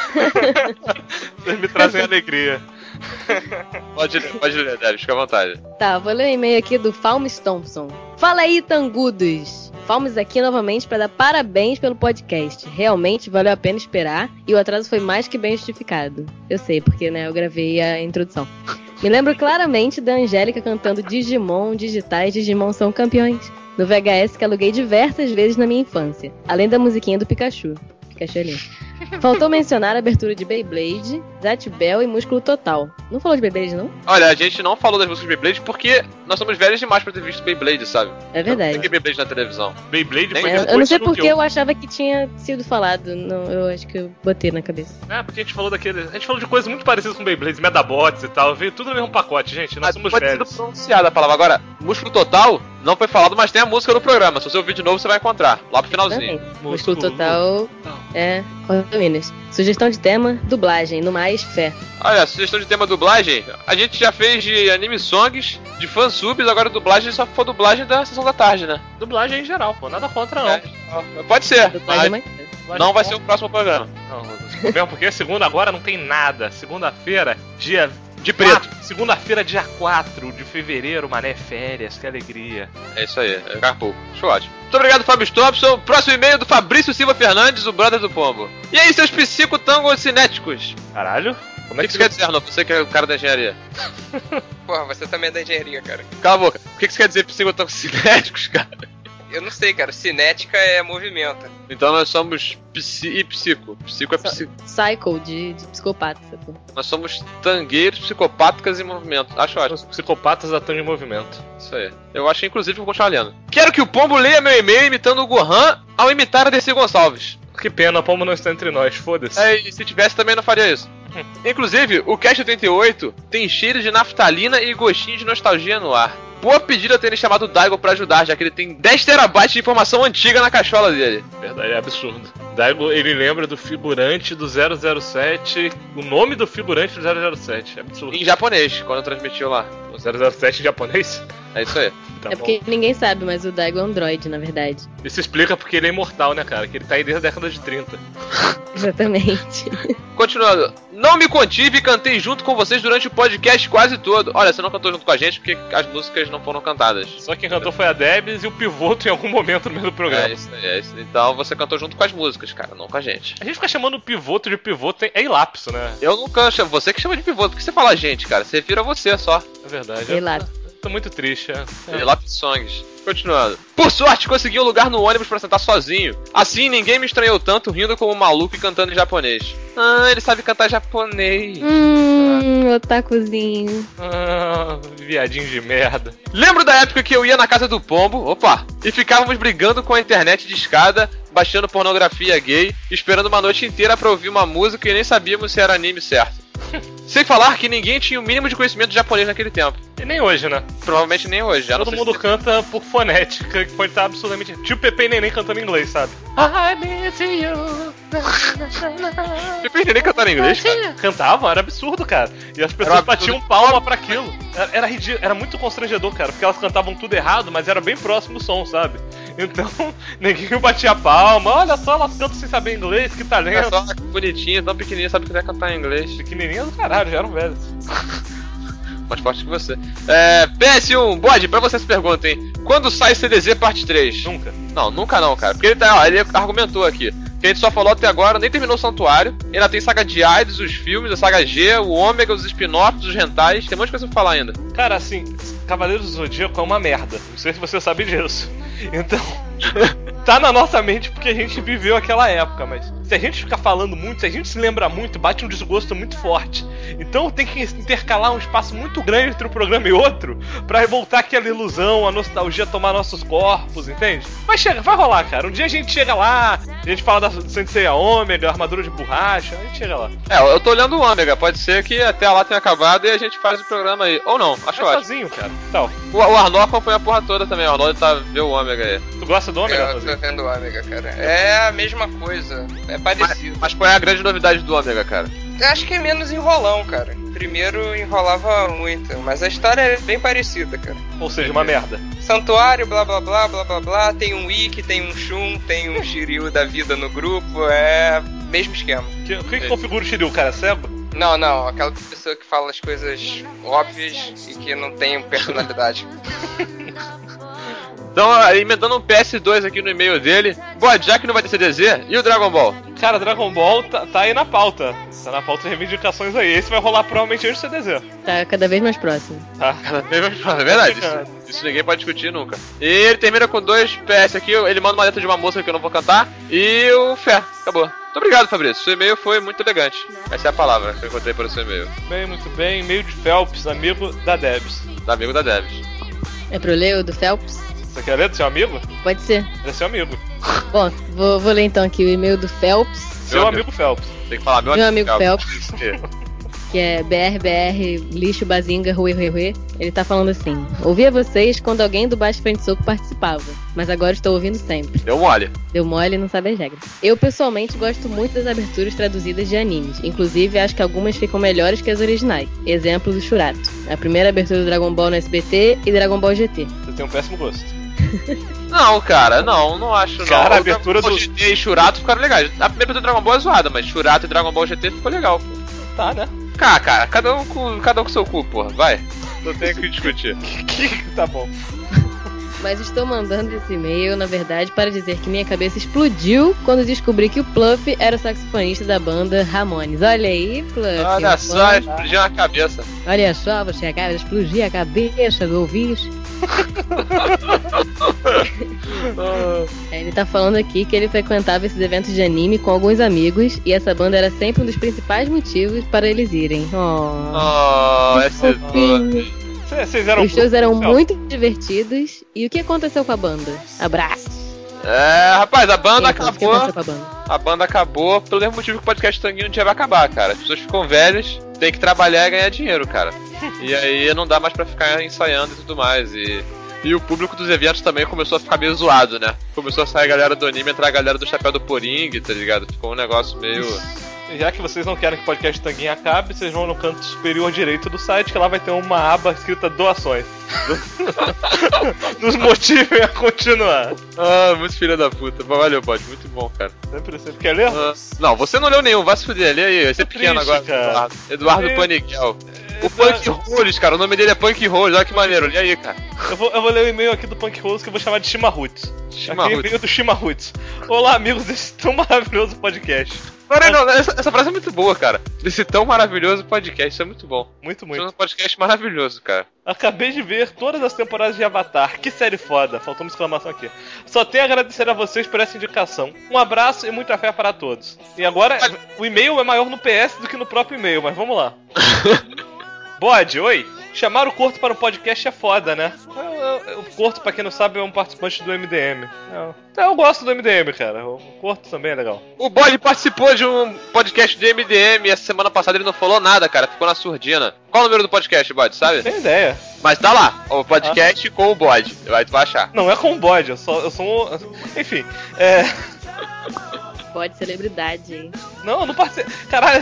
Vocês me trazem alegria. Pode ler, Débios, fica à vontade. Tá, vou ler um e-mail aqui do Falmes Thompson. Fala aí, tangudos. Falmes aqui novamente para dar parabéns pelo podcast. Realmente valeu a pena esperar e o atraso foi mais que bem justificado. Eu sei, porque né, eu gravei a introdução. Me lembro claramente da Angélica cantando Digimon, digitais, Digimon são campeões, no VHS que aluguei diversas vezes na minha infância, além da musiquinha do Pikachu. Pikachu é lindo. Faltou mencionar a abertura de Beyblade, Zatch Bell e Músculo Total. Não falou de Beyblade, não? Olha, a gente não falou das músicas de Beyblade porque nós somos velhos demais pra ter visto Beyblade, sabe? É verdade. Tem que Beyblade na televisão. Beyblade foi eu não sei porque eu achava que tinha sido falado. Não, eu acho que eu botei na cabeça. Porque a gente falou A gente falou de coisas muito parecidas com Beyblades, Medabots e tal. Veio tudo no mesmo pacote, gente. Nós somos velhos. Pode ser pronunciada a palavra. Agora, Músculo Total não foi falado, mas tem a música no programa. Se você ouvir de novo, você vai encontrar. Lá pro finalzinho. Músculo Total é Condomínios. Sugestão de tema, dublagem. No mais, fé. Olha, sugestão de tema, dublagem. A gente já fez de anime songs, de fansubs, agora dublagem só for dublagem da sessão da tarde, né? Dublagem em geral, pô. Nada contra, não. Pode ser, mas não vai ser o próximo programa. Não, mesmo porque segunda agora não tem nada. Segunda-feira, dia... De preto. Segunda-feira, dia 4 de fevereiro, mané, férias, que alegria. É isso aí, é Acapulco. Show ótimo. Muito obrigado, Fábio Thompson. Próximo e-mail do Fabrício Silva Fernandes, o brother do Pombo. E aí, seus psicotangocinéticos? Caralho? O que você quer dizer, Arnaldo? Você que é o cara da engenharia. Porra, você também é da engenharia, cara. Cala a boca. O que você quer dizer psicotangocinéticos, cara? Eu não sei, cara. Cinética é movimento. Então nós somos psi e psico. Psico é psico. Cycle de psicopata. Nós somos tangueiros, psicopáticas em movimento. Acho ótimo. Os psicopatas atuando em movimento. Isso aí. Eu acho, inclusive, que eu vou continuar lendo. Quero que o Pombo leia meu e-mail imitando o Gohan ao imitar a DC Gonçalves. Que pena, o Pombo não está entre nós, foda-se. E se tivesse também não faria isso. Inclusive, o Cast 88 tem cheiro de naftalina e gostinho de nostalgia no ar. Boa pedida terem chamado o Daigo pra ajudar, já que ele tem 10 terabytes de informação antiga na cachola dele. Verdade, é absurdo. Daigo, ele lembra do figurante do 007, o nome do figurante do 007, é absurdo. Em japonês, quando transmitiu lá. O 007 em japonês? É isso aí. Tá é porque ninguém sabe, mas o Daigo é um droid, na verdade. Isso explica porque ele é imortal, né, cara? Que ele tá aí desde a década de 30. Exatamente. Continuando. Não me contive e cantei junto com vocês durante o podcast quase todo. Olha, você não cantou junto com a gente porque as músicas não foram cantadas. Só quem cantou foi a Debs e o Pivoto em algum momento no meio do programa. É isso aí, é isso. Então você cantou junto com as músicas, cara, não com a gente. A gente fica chamando o Pivoto de Pivoto, é ilapso, né? Eu nunca chamo, você que chama de Pivoto. Por que você fala a gente, cara? Você vira você só. É verdade. Ilapso. Tô muito triste, Ilapso Songs. Continuando. Por sorte, consegui um lugar no ônibus pra sentar sozinho. Assim, ninguém me estranhou tanto rindo como um maluco e cantando em japonês. Ah, ele sabe cantar japonês. Otakuzinho. Viadinho de merda. Lembro da época que eu ia na casa do Pombo, e ficávamos brigando com a internet de escada, baixando pornografia gay, esperando uma noite inteira pra ouvir uma música e nem sabíamos se era anime certo. Sem falar que ninguém tinha o mínimo de conhecimento de japonês naquele tempo. E nem hoje, né? Provavelmente nem hoje. Já todo mundo canta por fonética, que pode estar absurdamente... Tipo Pepe e Neném cantando em inglês, sabe? I miss you. Pepe e Neném cantaram em inglês, cara? Cantavam, era absurdo, cara. E as pessoas batiam palma pra aquilo. Era ridículo, era muito constrangedor, cara. Porque elas cantavam tudo errado, mas era bem próximo do som, sabe? Então, ninguém batia palma. Olha só, elas cantam sem saber inglês, que talento. Olha só, bonitinha, tão pequenininha, sabe que vai cantar em inglês. Pequenininha do caralho, já eram velhos. Mais forte que você. PS1, Bode, pra vocês perguntem, quando sai CDZ parte 3? Nunca. Não, nunca não, cara. Porque ele argumentou aqui que a gente só falou até agora, nem terminou o Santuário. Ainda tem Saga de Hades, os filmes, a Saga G, o Ômega, os spin-offs, os rentais. Tem um monte de coisa pra falar ainda. Cara, assim, Cavaleiros do Zodíaco é uma merda. Não sei se você sabe disso. Então, tá na nossa mente porque a gente viveu aquela época, mas se a gente ficar falando muito, se a gente se lembra muito, bate um desgosto muito forte. Então tem que intercalar um espaço muito grande entre um programa e outro pra voltar aquela ilusão, a nostalgia tomar nossos corpos, entende? Mas chega, vai rolar, cara. Um dia a gente chega lá, a gente fala da Sensei Ômega, armadura de borracha, a gente chega lá. Eu tô olhando o Ômega, pode ser que até lá tenha acabado e a gente faz o programa aí. Ou não, acho ótimo. Sozinho, cara. Então. O Arnó acompanha a porra toda também, o Arnó tá vendo o Ômega aí. Tu gosta do Ômega? Eu tô vendo o Ômega, cara. É a mesma coisa, é parecido. Mas qual é a grande novidade do Ômega, cara? Eu acho que é menos enrolão, cara. Primeiro enrolava muito, mas a história é bem parecida, cara. Ou seja, uma merda. Santuário, blá blá blá blá blá blá, tem um Ikki, tem um Shun, tem um Shiryu da vida no grupo, é mesmo esquema. O que configura o Shiryu, cara? Cego? Não, aquela pessoa que fala as coisas óbvias e que não tem personalidade. Então, emendando um PS2 aqui no e-mail dele. Bode, já que não vai ter CDZ, e o Dragon Ball? Cara, Dragon Ball tá aí na pauta. Tá na pauta de reivindicações aí. Esse vai rolar provavelmente antes do CDZ. Tá cada vez mais próximo. Tá cada vez mais próximo, é verdade. Isso ninguém pode discutir nunca. E ele termina com 2 PS aqui. Ele manda uma letra de uma música que eu não vou cantar. E o fé. Acabou. Muito obrigado, Fabrício. Seu e-mail foi muito elegante. Essa é a palavra que eu encontrei para o seu e-mail. Bem, muito bem. E-mail de Phelps, amigo da Debs. Amigo da Debs. É pro ler o do Phelps? Você quer ler do seu amigo? Pode ser. É seu amigo. Bom, vou ler então aqui o e-mail do Phelps. Seu amigo Phelps. Tem que falar meu amigo Phelps. Que é BRBR, lixo, bazinga, ruê. Ele tá falando assim: ouvia vocês quando alguém do Baixo Frente Soco participava, mas agora estou ouvindo sempre. Deu mole e não sabe as regras. Eu pessoalmente gosto muito das aberturas traduzidas de animes. Inclusive acho que algumas ficam melhores que as originais. Exemplo do Shurato, a primeira abertura do Dragon Ball no SBT e Dragon Ball GT. Você tem um péssimo gosto. Não, cara, não acho não. Cara, a abertura do GT e Shurato ficaram legais. A primeira abertura do Dragon Ball é zoada, mas Shurato e Dragon Ball GT ficou legal. Tá, né? Cara, cada um com seu cu, porra, vai. Não tem o que discutir. Tá bom. Mas estou mandando esse e-mail, na verdade, para dizer que minha cabeça explodiu quando descobri que o Pluff era o saxofonista da banda Ramones. Olha aí, Pluff. Olha só, explodiu na cabeça. Olha só, você acaba de explodir a cabeça do ouvinte. Ele tá falando aqui que ele frequentava esses eventos de anime com alguns amigos e essa banda era sempre um dos principais motivos para eles irem. Essa Os shows eram muito divertidos. E o que aconteceu com a banda? Abraço. Rapaz, a banda acabou. A banda acabou pelo mesmo motivo que o podcast Tanguinho um dia vai acabar, cara. As pessoas ficam velhas, tem que trabalhar e ganhar dinheiro, cara. E aí não dá mais pra ficar ensaiando e tudo mais. E o público dos eventos também começou a ficar meio zoado, né? Começou a sair a galera do anime, entrar a galera do chapéu do Poring, tá ligado? Ficou um negócio meio... Já que vocês não querem que o podcast Tanguinho acabe, vocês vão no canto superior direito do site, que lá vai ter uma aba escrita doações. Nos motivem a continuar. Muito filha da puta. Valeu, Bode. Muito bom, cara. Sempre. Quer ler? Não, você não leu nenhum. Vai se fuder. Lê aí. Vai ser pequeno triste, agora. Eduardo Paniguel. O Punk Rolls, cara. O nome dele é Punk Rolls. Olha que maneiro. Lê aí, cara. Eu vou ler o e-mail aqui do Punk Rolls que eu vou chamar de Shimahuts. Aqui é o e-mail do Shimahuts. Olá, amigos desse tão maravilhoso podcast. Não, essa frase é muito boa, cara. Desse tão maravilhoso podcast, isso é muito bom. Muito. Isso é um podcast maravilhoso, cara. Acabei de ver todas as temporadas de Avatar. Que série foda. Faltou uma exclamação aqui. Só tenho a agradecer a vocês por essa indicação. Um abraço e muita fé para todos. E agora, o e-mail é maior no PS do que no próprio e-mail, mas vamos lá. Bode, oi. Chamar o Corto para um podcast é foda, né? O Corto, pra quem não sabe, é um participante do MDM. Eu gosto do MDM, cara. O Corto também é legal. O Bode participou de um podcast do MDM e essa semana passada ele não falou nada, cara. Ficou na surdina. Qual o número do podcast, Bode, sabe? Tem ideia. Mas tá lá, o podcast com o Bode. Tu vai achar. Não é com o Bode, eu sou um... Enfim, Bode celebridade, hein? Não participei. Caralho,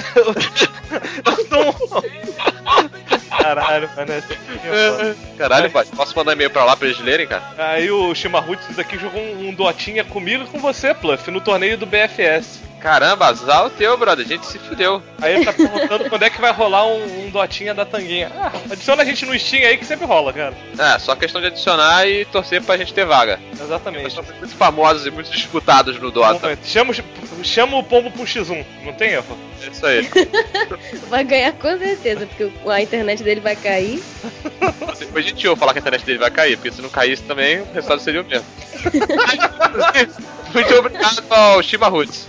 Caralho, mano. Caralho, Bode, posso mandar e-mail pra lá pra eles lerem, cara? Aí o Shimahuts aqui jogou um dotinha comigo e com você, Pluff, no torneio do BFS. Caramba, azar o teu, brother, a gente se fudeu. Aí ele tá perguntando quando é que vai rolar um dotinha da Tanguinha. Adiciona a gente no Steam aí que sempre rola, cara. Só questão de adicionar e torcer pra gente ter vaga. Exatamente. Nós somos muito famosos e muito disputados no Dota. Chama o pombo pro X1, não tem erro? É isso aí. Vai ganhar com certeza, porque a internet dele vai cair. Foi gentil falar que a internet dele vai cair, porque se não caísse também, o resultado seria o mesmo. Muito obrigado ao Shimahuts.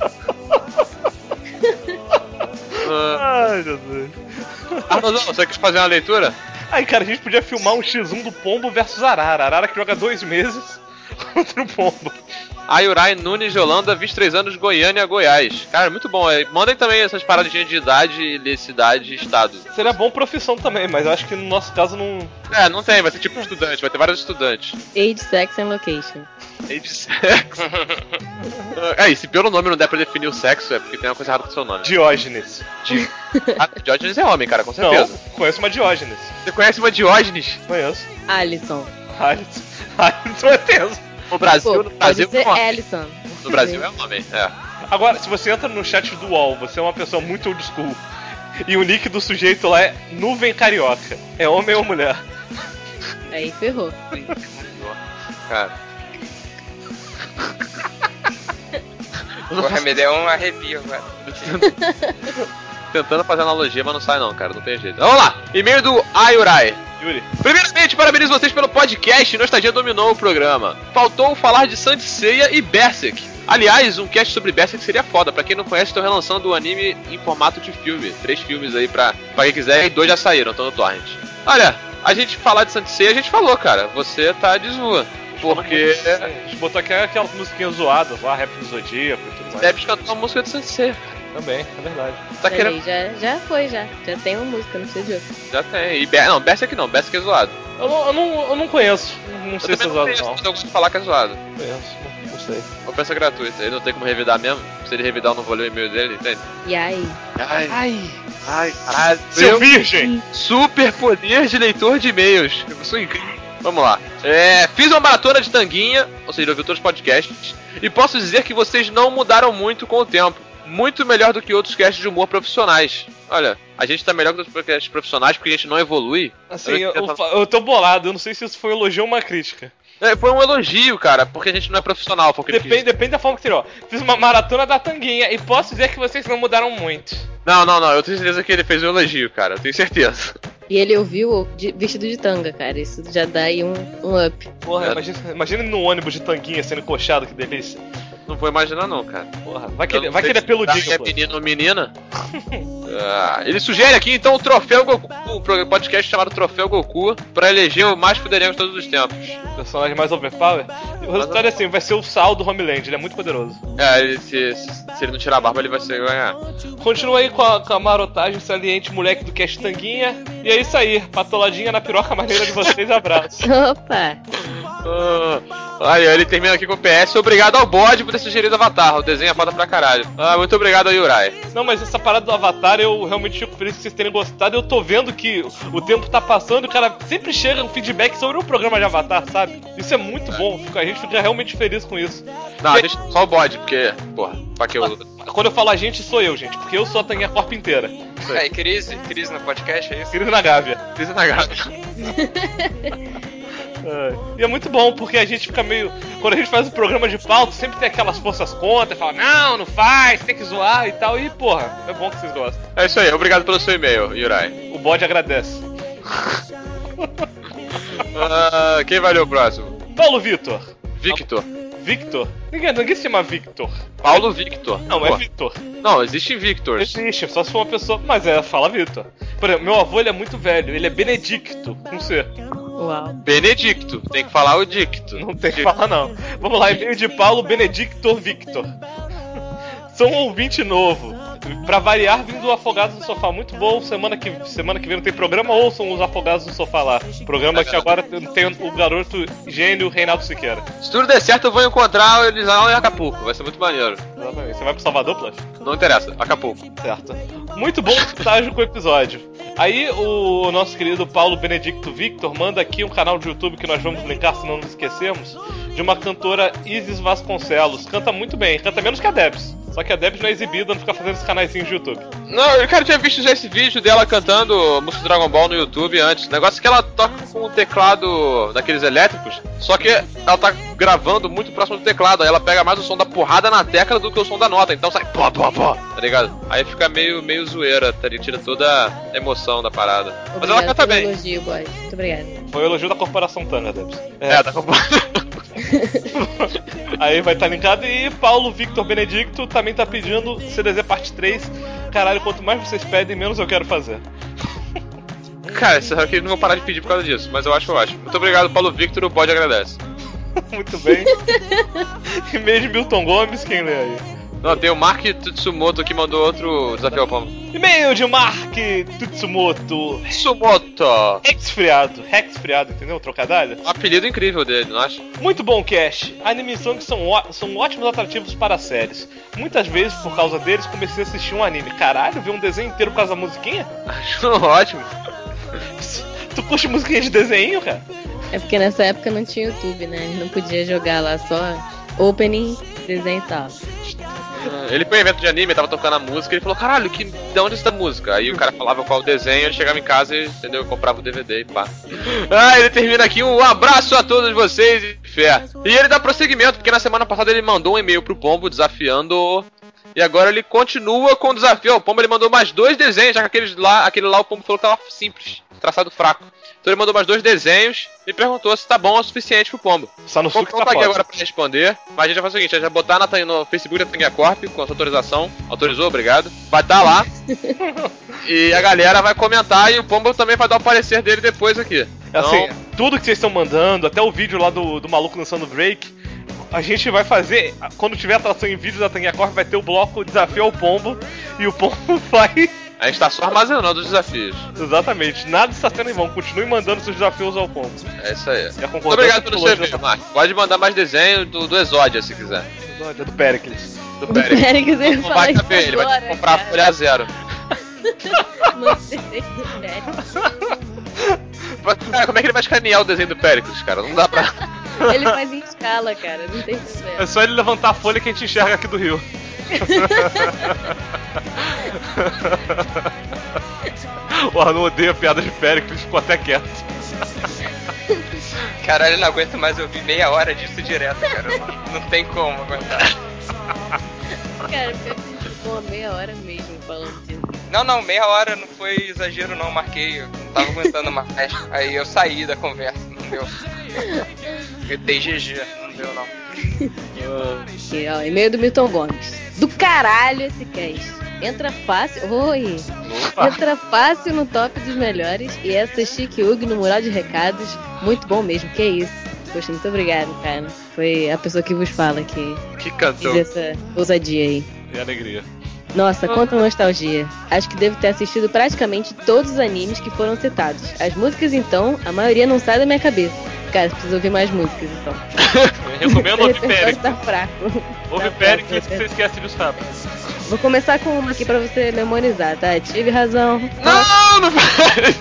Ai, Jesus. Arnoldão, você quer fazer uma leitura? Aí, cara, a gente podia filmar um X1 do Pombo versus Arara. Arara que joga 2 meses contra o Pombo. Ayurai Nunes de Holanda, 23 anos, Goiânia, Goiás. Cara, muito bom. Mandem também essas paradinhas de idade, cidade e estado. Seria bom profissão também, mas eu acho que no nosso caso não... Não tem. Vai ser tipo estudante. Vai ter vários estudantes. Age, sex and location. Age, sex. E se pelo nome não der pra definir o sexo, é porque tem uma coisa errada com o seu nome. Diógenes. Diógenes é homem, cara, com certeza. Não, conheço uma Diógenes. Você conhece uma Diógenes? Conheço. Alisson é tenso. No Brasil, pode ser Ellison. No Brasil é homem, Agora, se você entra no chat do UOL, você é uma pessoa muito old school. E o nick do sujeito lá é Nuvem Carioca. É homem ou mulher? Aí ferrou. Cara. Porra, me deu um arrepio agora. Tentando fazer analogia, mas não sai não, cara. Não tem jeito. Vamos lá! E-mail do Ayurai. Yuri. Primeiramente, parabenizo vocês pelo podcast. Nostalgia dominou o programa. Faltou falar de Saint Seiya e Berserk. Aliás, um cast sobre Berserk seria foda. Pra quem não conhece, estou relançando o anime em formato de filme. 3 filmes aí pra quem quiser, e 2 já saíram, estão no torrent. Olha, a gente falar de Saint Seiya, a gente falou, cara. Você tá de zoa. Porque... A gente botou aqui aquelas musiquinhas zoadas lá, Rap do Zodíaco e tudo mais. Deve cantar uma música de Saint Seiya. Também, é verdade. Tá querendo... Já foi. Já tem uma música, não sei de outra. Já tem. E Berserk não, Berserk é zoado. Eu não conheço. Não sei se é zoado, não. Eu gosto de falar que é zoado. Conheço, não sei. Ou peça gratuita. Ele não tem como revidar mesmo. Se ele revidar, eu não vou ler o e-mail dele, entende? E aí? Ai, caralho. Seu virgem! Super poder de leitor de e-mails. Eu sou incrível. Vamos lá. Fiz uma maratona de Tanguinha, ou seja, ouvi todos os podcasts, e posso dizer que vocês não mudaram muito com o tempo. muito melhor do que outros casts de humor profissionais. Olha, a gente tá melhor que outros casts profissionais porque a gente não evolui. Assim, eu tô bolado, eu não sei se isso foi um elogio ou uma crítica. Foi um elogio, cara, porque a gente não é profissional. Depende da forma que você ó. Fiz uma maratona da Tanguinha e posso dizer que vocês não mudaram muito. Não, eu tenho certeza que ele fez um elogio, cara, eu tenho certeza. E ele ouviu vestido de tanga, cara, isso já dá aí um up. Porra, imagina no ônibus de Tanguinha sendo coxado, que delícia. Não vou imaginar não, cara. Porra, vai que ele é peludinho, é menino ou menina. Ele sugere aqui, então, o Troféu Goku, um podcast chamado Troféu Goku, pra eleger o mais poderoso de todos os tempos. O personagem mais overpower. O resultado é assim, vai ser o Sal do Homeland, ele é muito poderoso. Se ele não tirar a barba, ele vai ganhar. Continua aí com a marotagem saliente, moleque do cast Tanguinha. E é isso aí, patoladinha na piroca maneira de vocês, abraço. Opa! Aí ele termina aqui com o PS. Obrigado ao bode por ter sugerido Avatar. O desenho é foda pra caralho. Muito obrigado aí, Yurai. Não, mas essa parada do Avatar eu realmente fico feliz que vocês terem gostado. Eu tô vendo que o tempo tá passando e o cara sempre chega um feedback sobre o programa de Avatar, sabe? Isso é muito bom. A gente fica realmente feliz com isso. Não, a gente só o bode, porque, porra, pra que eu. Quando eu falo a gente, sou eu, gente, porque eu sou a Tanguinha Corp inteira. E crise no podcast, é isso? Crise na Gávea. Crise na Gávea. E é muito bom, porque a gente fica meio... Quando a gente faz o programa de pauta, sempre tem aquelas forças contra, fala, não faz, tem que zoar e tal. E, porra, é bom que vocês gostam. É isso aí, obrigado pelo seu e-mail, Yurai. O bode agradece. Quem vai ler o próximo? Paulo Victor. Victor? Ninguém se chama Victor. Paulo Victor. Não, é Victor. Não, existe Victor. Existe, só se for uma pessoa... Mas fala Victor. Por exemplo, meu avô, ele é muito velho, ele é Benedicto, com C. Uau. Benedicto, tem que falar o dicto. Não tem que falar não. Vamos lá, e-mail de Paulo Benedicto Victor. Sou um ouvinte novo. Pra variar, vindo do Afogados no Sofá. Muito bom, semana que vem não tem programa, ouçam os Afogados no Sofá lá. Programa que agora tem o garoto gênio Reinaldo Siqueira. Se tudo der certo, eu vou encontrar eles lá em Acapulco, vai ser muito maneiro. Exatamente. Você vai pro Salvador, Plush? Não interessa, Acapulco. Certo. Muito bom estágio com o episódio. Aí o nosso querido Paulo Benedicto Victor manda aqui um canal de YouTube que nós vamos linkar, se não nos esquecemos, de uma cantora Isis Vasconcelos. Canta muito bem, canta menos que a Debs. Só que a Debs não é exibida, não fica fazendo esses canaizinhos de YouTube. Não, eu tinha visto já esse vídeo dela cantando música do Dragon Ball no YouTube antes. O negócio é que ela toca com um teclado daqueles elétricos, só que ela tá gravando muito próximo do teclado. Aí ela pega mais o som da porrada na tecla do que o som da nota. Então sai pó, tá ligado? Aí fica meio zoeira, tá ligado? Tira toda a emoção da parada. Obrigado. Mas ela canta bem. Elogio, boy. Muito obrigado. Foi o elogio da Corporação Tanga, Debs. Da Corporação. Aí vai estar linkado. E Paulo Victor Benedicto também tá pedindo CDZ parte 3. Caralho, quanto mais vocês pedem, menos eu quero fazer. Cara, será que eles não vão parar de pedir por causa disso? Mas eu acho ótimo. Muito obrigado, Paulo Victor, o bode agradece. Muito bem. E-mail de Milton Gomes, quem lê aí? Não, tem o Mark Tsumoto que mandou outro desafio ao Pombo. E-mail de Mark Tsumoto. Resfriado, entendeu? Trocadilho? Um apelido incrível dele, não acha? Muito bom, Cash. Animações que são ótimos atrativos para séries. Muitas vezes, por causa deles, comecei a assistir um anime. Caralho, ver um desenho inteiro por causa da musiquinha? Acho ótimo. Tu curte musiquinha de desenho, cara? É porque nessa época não tinha YouTube, né? Não podia jogar lá só opening, desenho e tal. Ele foi em um evento de anime, tava tocando a música e ele falou, caralho, de onde é essa música? Aí o cara falava qual o desenho, ele chegava em casa e, entendeu, eu comprava o DVD e pá. Ele termina aqui, um abraço a todos vocês e fé. E ele dá prosseguimento, porque na semana passada ele mandou um e-mail pro Pombo desafiando. E agora ele continua com o desafio ao Pombo, ele mandou mais 2 desenhos, já que aquele lá o Pombo falou que tava simples, traçado fraco. Então ele mandou mais 2 desenhos e perguntou se tá bom o suficiente pro Pombo. Só no Pombo não tá aqui agora pra responder, mas a gente vai fazer o seguinte, a gente vai botar no Facebook da Tanguinha Corp com a sua autorização. Autorizou, obrigado. Vai estar lá. E a galera vai comentar e o Pombo também vai dar o parecer dele depois aqui. Então... Assim, tudo que vocês estão mandando, até o vídeo lá do maluco lançando break, a gente vai fazer, quando tiver atração em vídeo da Tanguinha Corp, vai ter o bloco Desafio ao Pombo, e o Pombo vai... A gente tá só armazenando os desafios. Exatamente, nada está sendo em vão, continue mandando seus desafios ao Pombo. É isso aí. Muito obrigado pelo seu e-mail, Mark. Pode mandar mais desenho do Exódia, se quiser. Exódia, do Pericles. Do Pericles, ele vai caber, ele vai comprar a folha 0. Manda desenho do Pericles. Cara, como é que ele vai escanear o desenho do Pericles, cara? Não dá pra... Ele faz em escala, cara, não tem problema. É só ele levantar a folha que a gente enxerga aqui do Rio. O Arnon odeia piada de Péricles, ficou até quieto. Caralho, eu não aguento mais ouvir meia hora disso direto, cara. Não tem como aguentar. Cara, pior que a gente ficou uma meia hora mesmo falando disso. Não, meia hora não foi exagero não, marquei, eu não tava aguentando mais. Aí eu saí da conversa, não deu. Eu dei GG, não deu não. Aqui, ó, e-mail do Milton Gomes. Do caralho esse cast. Entra fácil. Oi! Opa. Entra fácil no top dos melhores. E essa Chique Hug no mural de recados. Muito bom mesmo, que isso. Poxa, muito obrigado, cara. Foi a pessoa que vos fala que cantou. Fez essa ousadia aí. E alegria. Nossa, quanta nostalgia. Acho que devo ter assistido praticamente todos os animes que foram citados. As músicas, então, a maioria não sai da minha cabeça. Cara, preciso ouvir mais músicas, então. Eu recomendo ouvir Péricles. Tá fraco. Ouve Péricles que você esquece de saber. Vou começar com uma aqui pra você memorizar, tá? Tive razão. Não faz!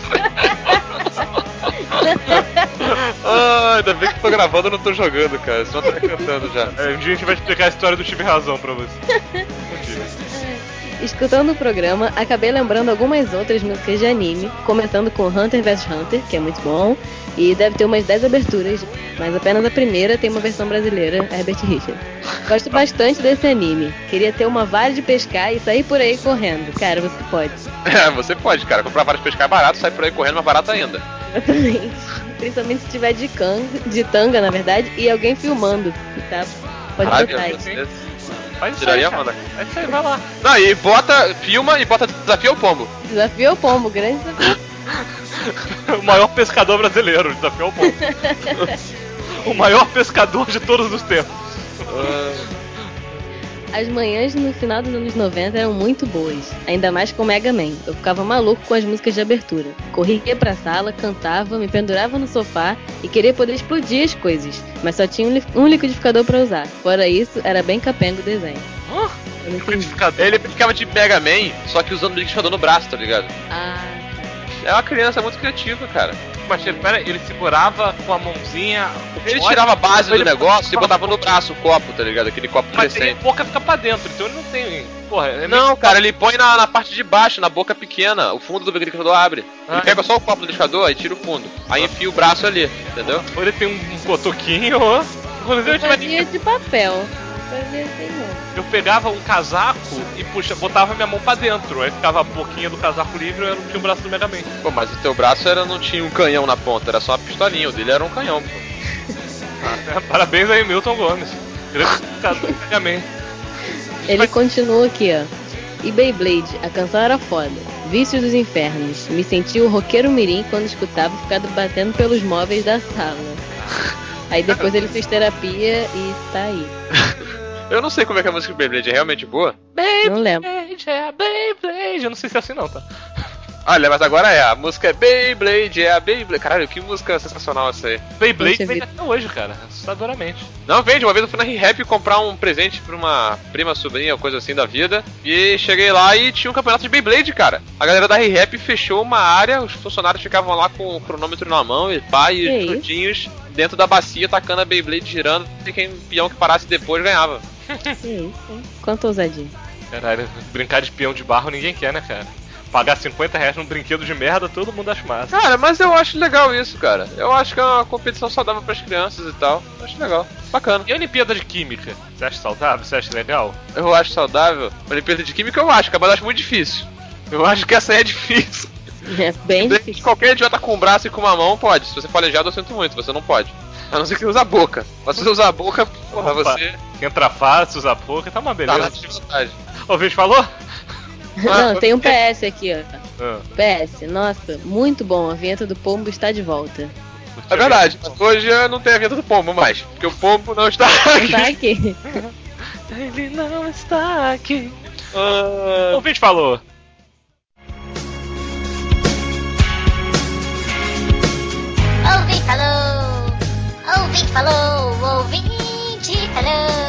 Ainda bem que tô gravando e não tô jogando, cara. Só tá cantando já. Um dia a gente vai explicar a história do Tive Razão pra você. Escutando o programa, acabei lembrando algumas outras músicas de anime, começando com Hunter vs Hunter, que é muito bom, e deve ter umas 10 aberturas, mas apenas a primeira tem uma versão brasileira, Herbert Richards. Gosto bastante desse anime. Queria ter uma vara de pescar e sair por aí correndo. Cara, você pode. Você pode, cara. Comprar vara de pescar é barato, sair por aí correndo mais barato ainda. Exatamente. Principalmente se tiver de tanga, na verdade, e alguém filmando, tá? Pode botar aí. Faz isso aí, cara. É isso aí, vai lá. Não, e filma e bota desafio ao pombo. Desafio ao pombo, grande desafio. O maior pescador brasileiro, desafio ao pombo. O maior pescador de todos os tempos. As manhãs no final dos anos 90 eram muito boas, ainda mais com Mega Man. Eu ficava maluco com as músicas de abertura. Corria pra sala, cantava, me pendurava no sofá e queria poder explodir as coisas, mas só tinha um liquidificador pra usar. Fora isso, era bem capengo o desenho. Eu não entendi. Ele ficava de Mega Man, só que usando o liquidificador no braço, tá ligado? É uma criança muito criativa, cara. Mas pera, ele segurava com a mãozinha. Ele tirava a base do negócio e botava no braço o copo, tá ligado? Aquele copo crescente. Mas a boca fica pra dentro, então ele não tem. Porra, não, cara, ele põe na parte de baixo, na boca pequena. O fundo do liquidificador abre. Ele pega só o copo do liquidificador e tira o fundo. Aí enfia o braço ali, entendeu? Ou ele tem um cotoquinho, inclusive eu fazia de papel. Eu pegava um casaco e botava minha mão pra dentro. Aí ficava a boquinha do casaco livre e eu não tinha o braço do Mega Man. Pô, mas o teu braço não tinha um canhão na ponta, era só uma pistolinha. O dele era um canhão, pô. Parabéns aí, Milton Gomes. Ele é Mega Man. Ele continua aqui, ó. E Beyblade, a canção era foda. Vícios dos Infernos. Me senti o roqueiro mirim quando escutava ficado batendo pelos móveis da sala. Aí depois ele fez terapia e tá aí. Eu não sei como é que a música do Beyblade é realmente boa. Não lembro. Beyblade, eu não sei se é assim não, tá? Olha, mas agora a música é Beyblade, é a Beyblade. Caralho, que música sensacional essa aí. Beyblade vende até hoje, cara, assustadoramente. Não vende, uma vez eu fui na ReHap comprar um presente pra uma prima, sobrinha, ou coisa assim da vida. E cheguei lá e tinha um campeonato de Beyblade, cara. A galera da ReHap fechou uma área, os funcionários ficavam lá com o cronômetro na mão e os frutinhos dentro da bacia, tacando a Beyblade girando, e quem peão que parasse depois ganhava. Que isso, hein? Quanto ousadia. Caralho, brincar de peão de barro ninguém quer, né, cara? Pagar 50 reais num brinquedo de merda, todo mundo acha massa. Cara, mas eu acho legal isso, cara. Eu acho que é uma competição saudável pras crianças e tal. Eu acho legal. Bacana. E a Olimpíada de Química? Você acha saudável? Você acha legal? Eu acho saudável. A Olimpíada de Química eu acho, mas eu acho muito difícil. Eu acho que essa aí é difícil. É bem difícil. Qualquer idiota com um braço e com uma mão pode. Se você for aleijado, eu sinto muito. Você não pode. A não ser que usa a boca. Mas se você usar a boca, porra, você... Entra fácil, usa a boca, tá uma beleza. Tá, o vídeo falou? Não, tem um PS aqui, ó. PS, nossa, muito bom. A vinheta do pombo está de volta. É verdade, mas hoje não tem a vinheta do pombo mais. Porque o pombo não está aqui. Está aqui. Ele não está aqui. O vídeo falou. Ouvinte falou. Ouvinte falou. Ouvinte falou.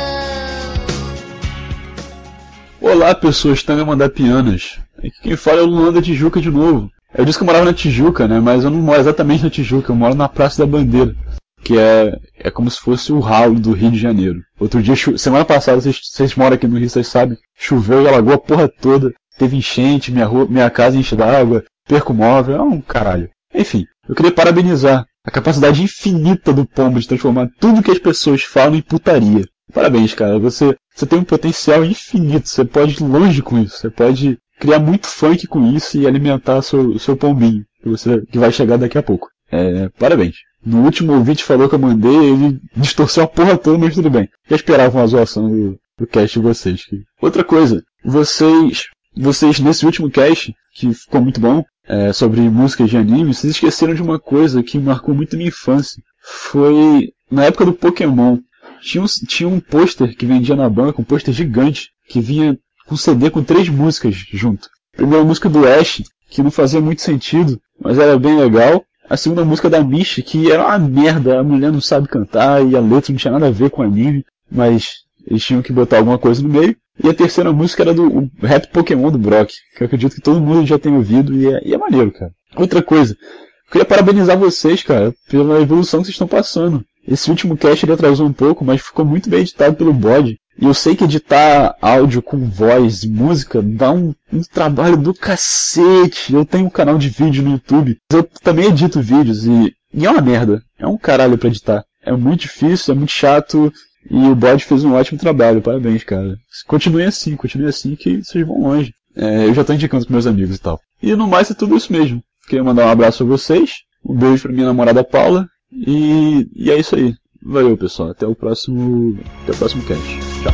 Olá, pessoas, Tanga Mandapianas. Aqui quem fala é o Luan da Tijuca de novo. Eu disse que eu morava na Tijuca, né? Mas eu não moro exatamente na Tijuca, eu moro na Praça da Bandeira. que é como se fosse o ralo do Rio de Janeiro. Outro dia, semana passada, vocês moram aqui no Rio, vocês sabem, choveu e alagou a porra toda, teve enchente, minha casa enche d'água, perco o móvel, é um caralho. Enfim, eu queria parabenizar a capacidade infinita do Pombo de transformar tudo que as pessoas falam em putaria. Parabéns, cara, você tem um potencial infinito, você pode ir longe com isso, você pode criar muito funk com isso e alimentar seu pombinho, que vai chegar daqui a pouco. Parabéns. No último ouvinte falou que eu mandei, ele distorceu a porra toda, mas tudo bem. Já esperava uma zoação do cast de vocês. Outra coisa, vocês nesse último cast, que ficou muito bom, sobre músicas de anime, vocês esqueceram de uma coisa que marcou muito a minha infância. Foi na época do Pokémon. Tinha um pôster que vendia na banca, um pôster gigante, que vinha com CD com 3 músicas junto. A primeira música do Ash, que não fazia muito sentido, mas era bem legal. A segunda música da Misty, que era uma merda, a mulher não sabe cantar e a letra não tinha nada a ver com o anime, mas eles tinham que botar alguma coisa no meio. E a terceira música era do Rap Pokémon do Brock, que eu acredito que todo mundo já tem ouvido e é maneiro, cara. Outra coisa, eu queria parabenizar vocês, cara, pela evolução que vocês estão passando. Esse último cast ele atrasou um pouco, mas ficou muito bem editado pelo Bode. E eu sei que editar áudio com voz e música dá um trabalho do cacete. Eu tenho um canal de vídeo no YouTube, eu também edito vídeos e é uma merda. É um caralho pra editar. É muito difícil, é muito chato e o Bode fez um ótimo trabalho. Parabéns, cara. Continue assim que vocês vão longe. Eu já tô indicando pros meus amigos e tal. E no mais é tudo isso mesmo. Queria mandar um abraço a vocês, um beijo pra minha namorada Paula e é isso aí. Valeu, pessoal. Até o próximo cast. Tchau.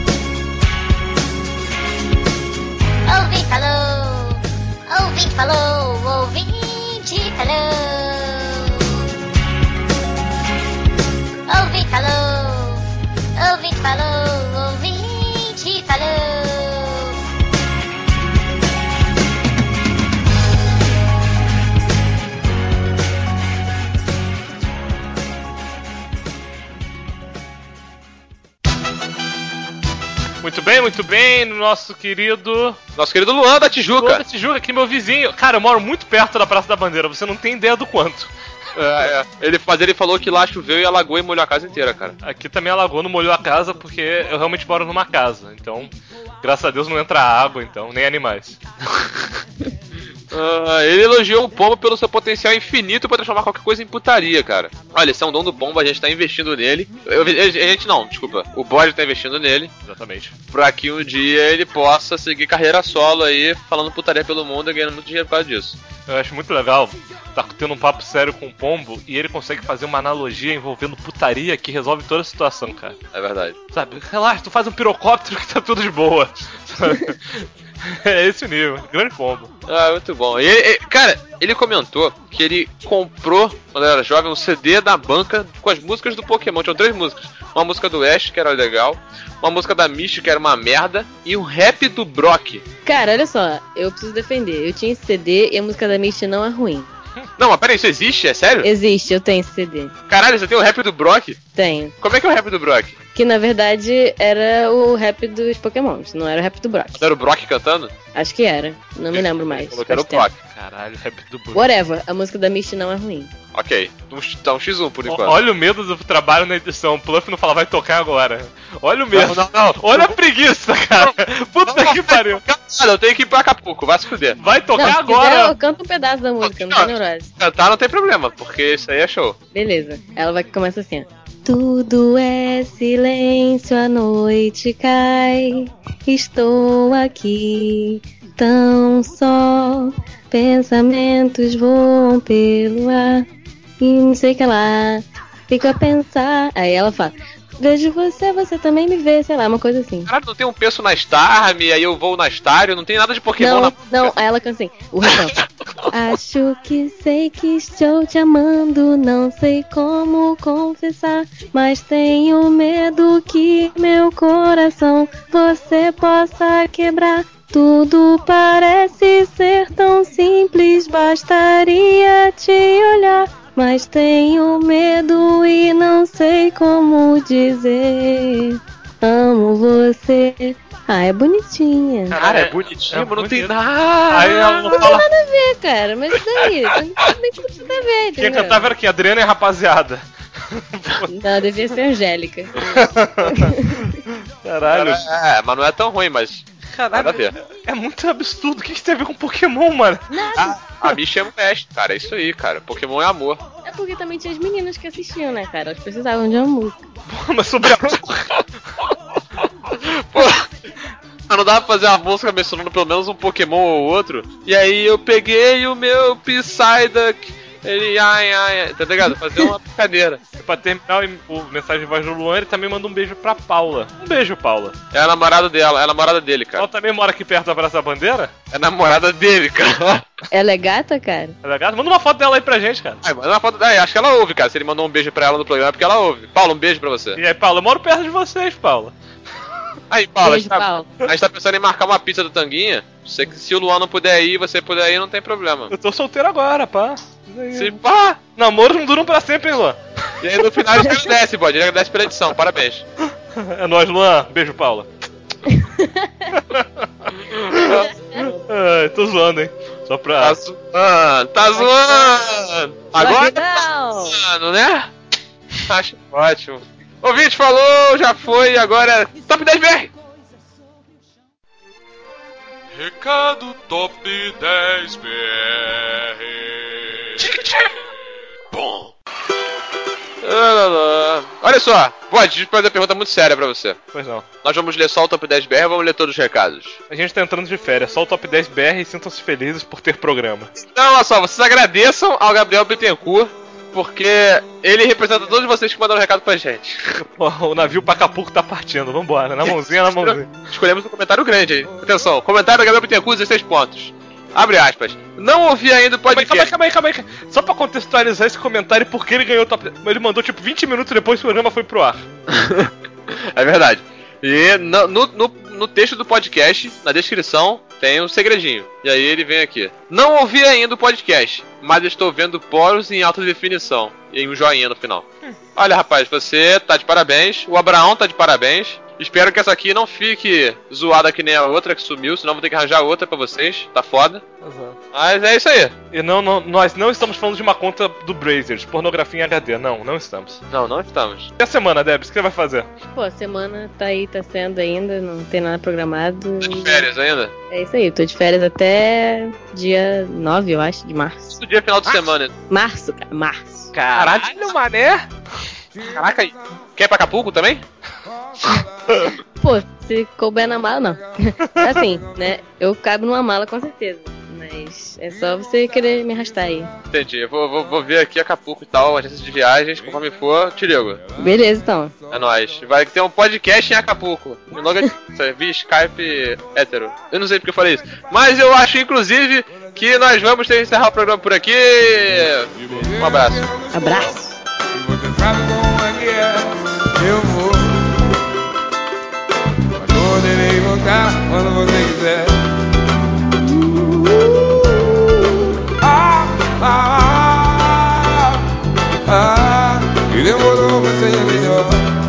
Ouvinte falou, ouvinte falou, ouvinte falou. Ouvinte falou, ouvinte falou, ouvinte falou. Muito bem, nosso querido Luan da Tijuca. Luan da Tijuca, aqui meu vizinho. Cara, eu moro muito perto da Praça da Bandeira, você não tem ideia do quanto. Ele falou que lá choveu e alagou e molhou a casa inteira, cara. Aqui também alagou, não molhou a casa, porque eu realmente moro numa casa. Então, graças a Deus não entra água, então, nem animais. Ele elogiou o Pombo pelo seu potencial infinito pra transformar qualquer coisa em putaria, cara. Olha, esse é um dom do Pombo, a gente tá investindo nele. O Bode tá investindo nele. Exatamente. Pra que um dia ele possa seguir carreira solo aí, falando putaria pelo mundo e ganhando muito dinheiro por causa disso. Eu acho muito legal, tá tendo um papo sério com o Pombo e ele consegue fazer uma analogia envolvendo putaria que resolve toda a situação, cara. É verdade. Sabe, relaxa, tu faz um pirocóptero que tá tudo de boa. É esse o nível, grande Pombo. Muito bom. Cara, ele comentou que ele comprou, quando era jovem, um CD da banca com as músicas do Pokémon. Tinham 3 músicas. Uma música do Ash, que era legal. Uma música da Misty, que era uma merda. E um rap do Brock. Cara, olha só, eu preciso defender. Eu tinha esse CD e a música da Misty não é ruim. Não, mas peraí, isso existe? É sério? Existe, eu tenho esse CD. Caralho, você tem o rap do Brock? Tenho. Como é que é o rap do Brock? Que na verdade era o rap dos Pokémons, não era o rap do Brock. Era o Brock cantando? Acho que era, não me lembro mais. Falou que era o Brock. Caralho, rap do Brock. Whatever, a música da Misty não é ruim. Ok, tá um X1 por enquanto. Olha o medo do trabalho na edição. O Pluff não fala, vai tocar agora. Olha o medo. Não. Olha a preguiça, cara. Puta que pariu. Cara, eu tenho que ir pra Acapulco, vai se fuder. Vai tocar não, agora. Quiser, eu canto um pedaço da música, não tem neurose. Cantar não tem problema, porque isso aí é show. Beleza, ela vai começar assim, ó. Tudo é silêncio, a noite cai. Estou aqui, tão só. Pensamentos voam pelo ar. E não sei o que lá. Fico a pensar. Aí ela fala: vejo você, você também me vê, sei lá, uma coisa assim. Caralho, não tem um peso na Starmie, aí eu vou na Stario, não tem nada de Pokémon Não, aí ela canta assim, o refrão. Acho que sei que estou te amando, não sei como confessar, mas tenho medo que meu coração você possa quebrar. Tudo parece ser tão simples, bastaria te olhar. Mas tenho medo e não sei como dizer. Amo você. É bonitinha. Cara, é bonitinha, mas não tem nada. Aí ela não Não fala. tem nada a ver, cara. Mas daí, não tem nada a ver. Quem cantava era quem? Adriana e a rapaziada. Não, devia ser Angélica. Caralho. Mas não é tão ruim, mas... Caralho, nada a ver. é muito absurdo. O que isso tem a ver com Pokémon, mano? A bicha é um mestre, cara. É isso aí, cara. Pokémon é amor. É porque também tinha as meninas que assistiam, né, cara? Elas precisavam de uma música. Pô, mas sobre a... Não dava pra fazer uma música mencionando pelo menos um Pokémon ou outro. E aí eu peguei o meu Psyduck. Ele, tá ligado? Fazer uma brincadeira. Pra terminar o mensagem de voz do Luan, ele também manda um beijo pra Paula. Um beijo, Paula. É a namorada dela, é a namorada dele, cara. Ela também mora aqui perto da Praça da Bandeira? É a namorada dele, cara. Ela é gata, cara? Ela é gata? Manda uma foto dela aí pra gente, cara. Manda uma foto dela. Acho que ela ouve, cara. Se ele mandou um beijo pra ela no programa, é porque ela ouve. Paula, um beijo pra você. E aí, Paula, eu moro perto de vocês, Paula. Aí, Paula, Beijo, Paula. a gente tá pensando em marcar uma pizza do Tanguinha. Se o Luan não puder ir, você puder ir, não tem problema. Eu tô solteiro agora, pá. Se pá! Namoros não duram pra sempre, hein, Luan? E aí no final ele agradece, bode. Ele agradece pela edição. Parabéns. É nóis, Luan. Beijo, Paula. Ai, tô zoando, hein? Só pra... Tá zoando! Agora tá zoando, né? Acho ótimo. Ouvinte falou, já foi, agora Top 10 BR! Recado Top 10 BR. Bom. Olha só, Bode, deixa eu fazer uma pergunta muito séria pra você. Pois não. Nós vamos ler só o Top 10 BR ou vamos ler todos os recados? A gente tá entrando de férias, só o Top 10 BR e sintam-se felizes por ter programa. Então, olha só, vocês agradeçam ao Gabriel Bittencourt, porque ele representa todos vocês que mandaram recado pra gente. O navio pra Acapulco tá partindo, vambora, na mãozinha, na mãozinha. Escolhemos um comentário grande aí. Atenção, comentário do Gabriel Bittencourt, 16 pontos. Abre aspas. Não ouvi ainda o podcast. Calma aí. Só pra contextualizar esse comentário, porque ele ganhou o top... Ele mandou tipo 20 minutos depois que o programa foi pro ar. É verdade. E no texto do podcast, na descrição, tem um segredinho. E aí ele vem aqui. Não ouvi ainda o podcast, mas estou vendo poros em alta definição. E um joinha no final. Olha, rapaz, você tá de parabéns. O Abraão tá de parabéns. Espero que essa aqui não fique zoada que nem a outra que sumiu, senão vou ter que arranjar outra pra vocês. Tá foda. Exato. Mas é isso aí. E nós não estamos falando de uma conta do Brazers, pornografia em HD. Não estamos. Não estamos. E a semana, Debs, o que você vai fazer? Pô, a semana tá aí, tá sendo ainda, não tem nada programado. Tá de férias ainda? É isso aí, tô de férias até dia 9, eu acho, de março. Do dia final de semana. Março, cara, março. Caralho, mané! Caraca, quer ir pra Acapulco também? Pô, se couber na mala, não. Assim, né? Eu cabo numa mala com certeza. Mas é só você querer me arrastar aí. Entendi, eu vou ver aqui Acapulco e tal, agência de viagens, conforme for, te ligo. Beleza, então. É nóis. Vai ter um podcast em Acapulco. Logo via Skype hétero. Eu não sei porque eu falei isso. Mas eu acho, inclusive, que nós vamos ter que encerrar o programa por aqui. Um abraço. Abraço. Eu vou. Poderei voltar quando você quiser. E demorou, mas seja melhor.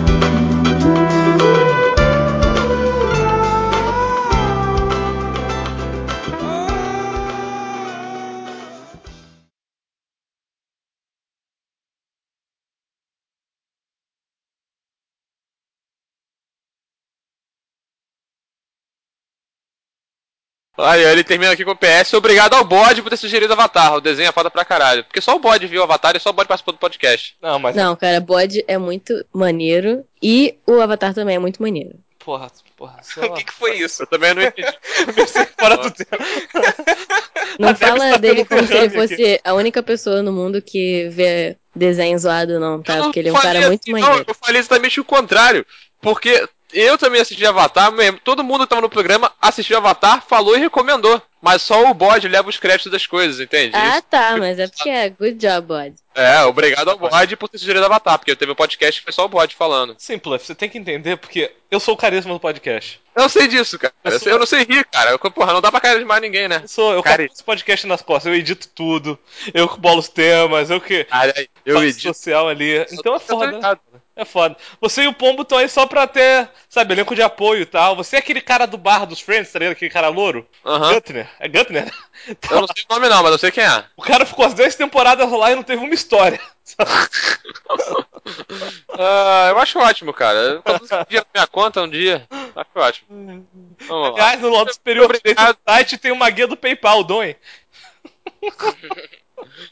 Aí ele termina aqui com o PS. Obrigado ao Bode por ter sugerido Avatar. O desenho é foda pra caralho. Porque só o Bode viu o Avatar e só o Bode participou do podcast. Não, cara, Bode é muito maneiro. E o Avatar também é muito maneiro. Porra. O que foi isso? Eu também não entendi. Fora do tempo. Não fala dele como se ele fosse a única pessoa no mundo que vê desenho zoado, não, tá? Porque ele é um cara muito maneiro. Não, eu falei exatamente o contrário. Porque eu também assisti Avatar mesmo. Todo mundo que tava no programa assistiu Avatar, falou e recomendou. Mas só o Bode leva os créditos das coisas, entende? Ah, tá, mas é porque é good job, Bode. É, obrigado ao Bode por ter sugerido Avatar, porque teve um podcast que foi só o Bode falando. Sim, Pluff, você tem que entender porque eu sou o carisma do podcast. Eu sei disso, cara. Eu não sei rir, cara. Porra, não dá pra carismar ninguém, né? Eu faço esse podcast nas costas, eu edito tudo, eu bolo os temas, eu faço social ali. Então é foda. É foda. Você e o Pombo estão aí só pra ter, sabe, elenco de apoio e tal. Você é aquele cara do bar dos Friends, tá ligado? Aquele cara louro? Guntner. É Guntner? Eu não sei o nome não, mas eu sei quem é. O cara ficou as 10 temporadas lá e não teve uma história. Eu acho ótimo, cara. Quando você dinheiro na minha conta um dia, acho ótimo. Vamos lá. Aliás, no lado superior desse site tem uma guia do PayPal, doem.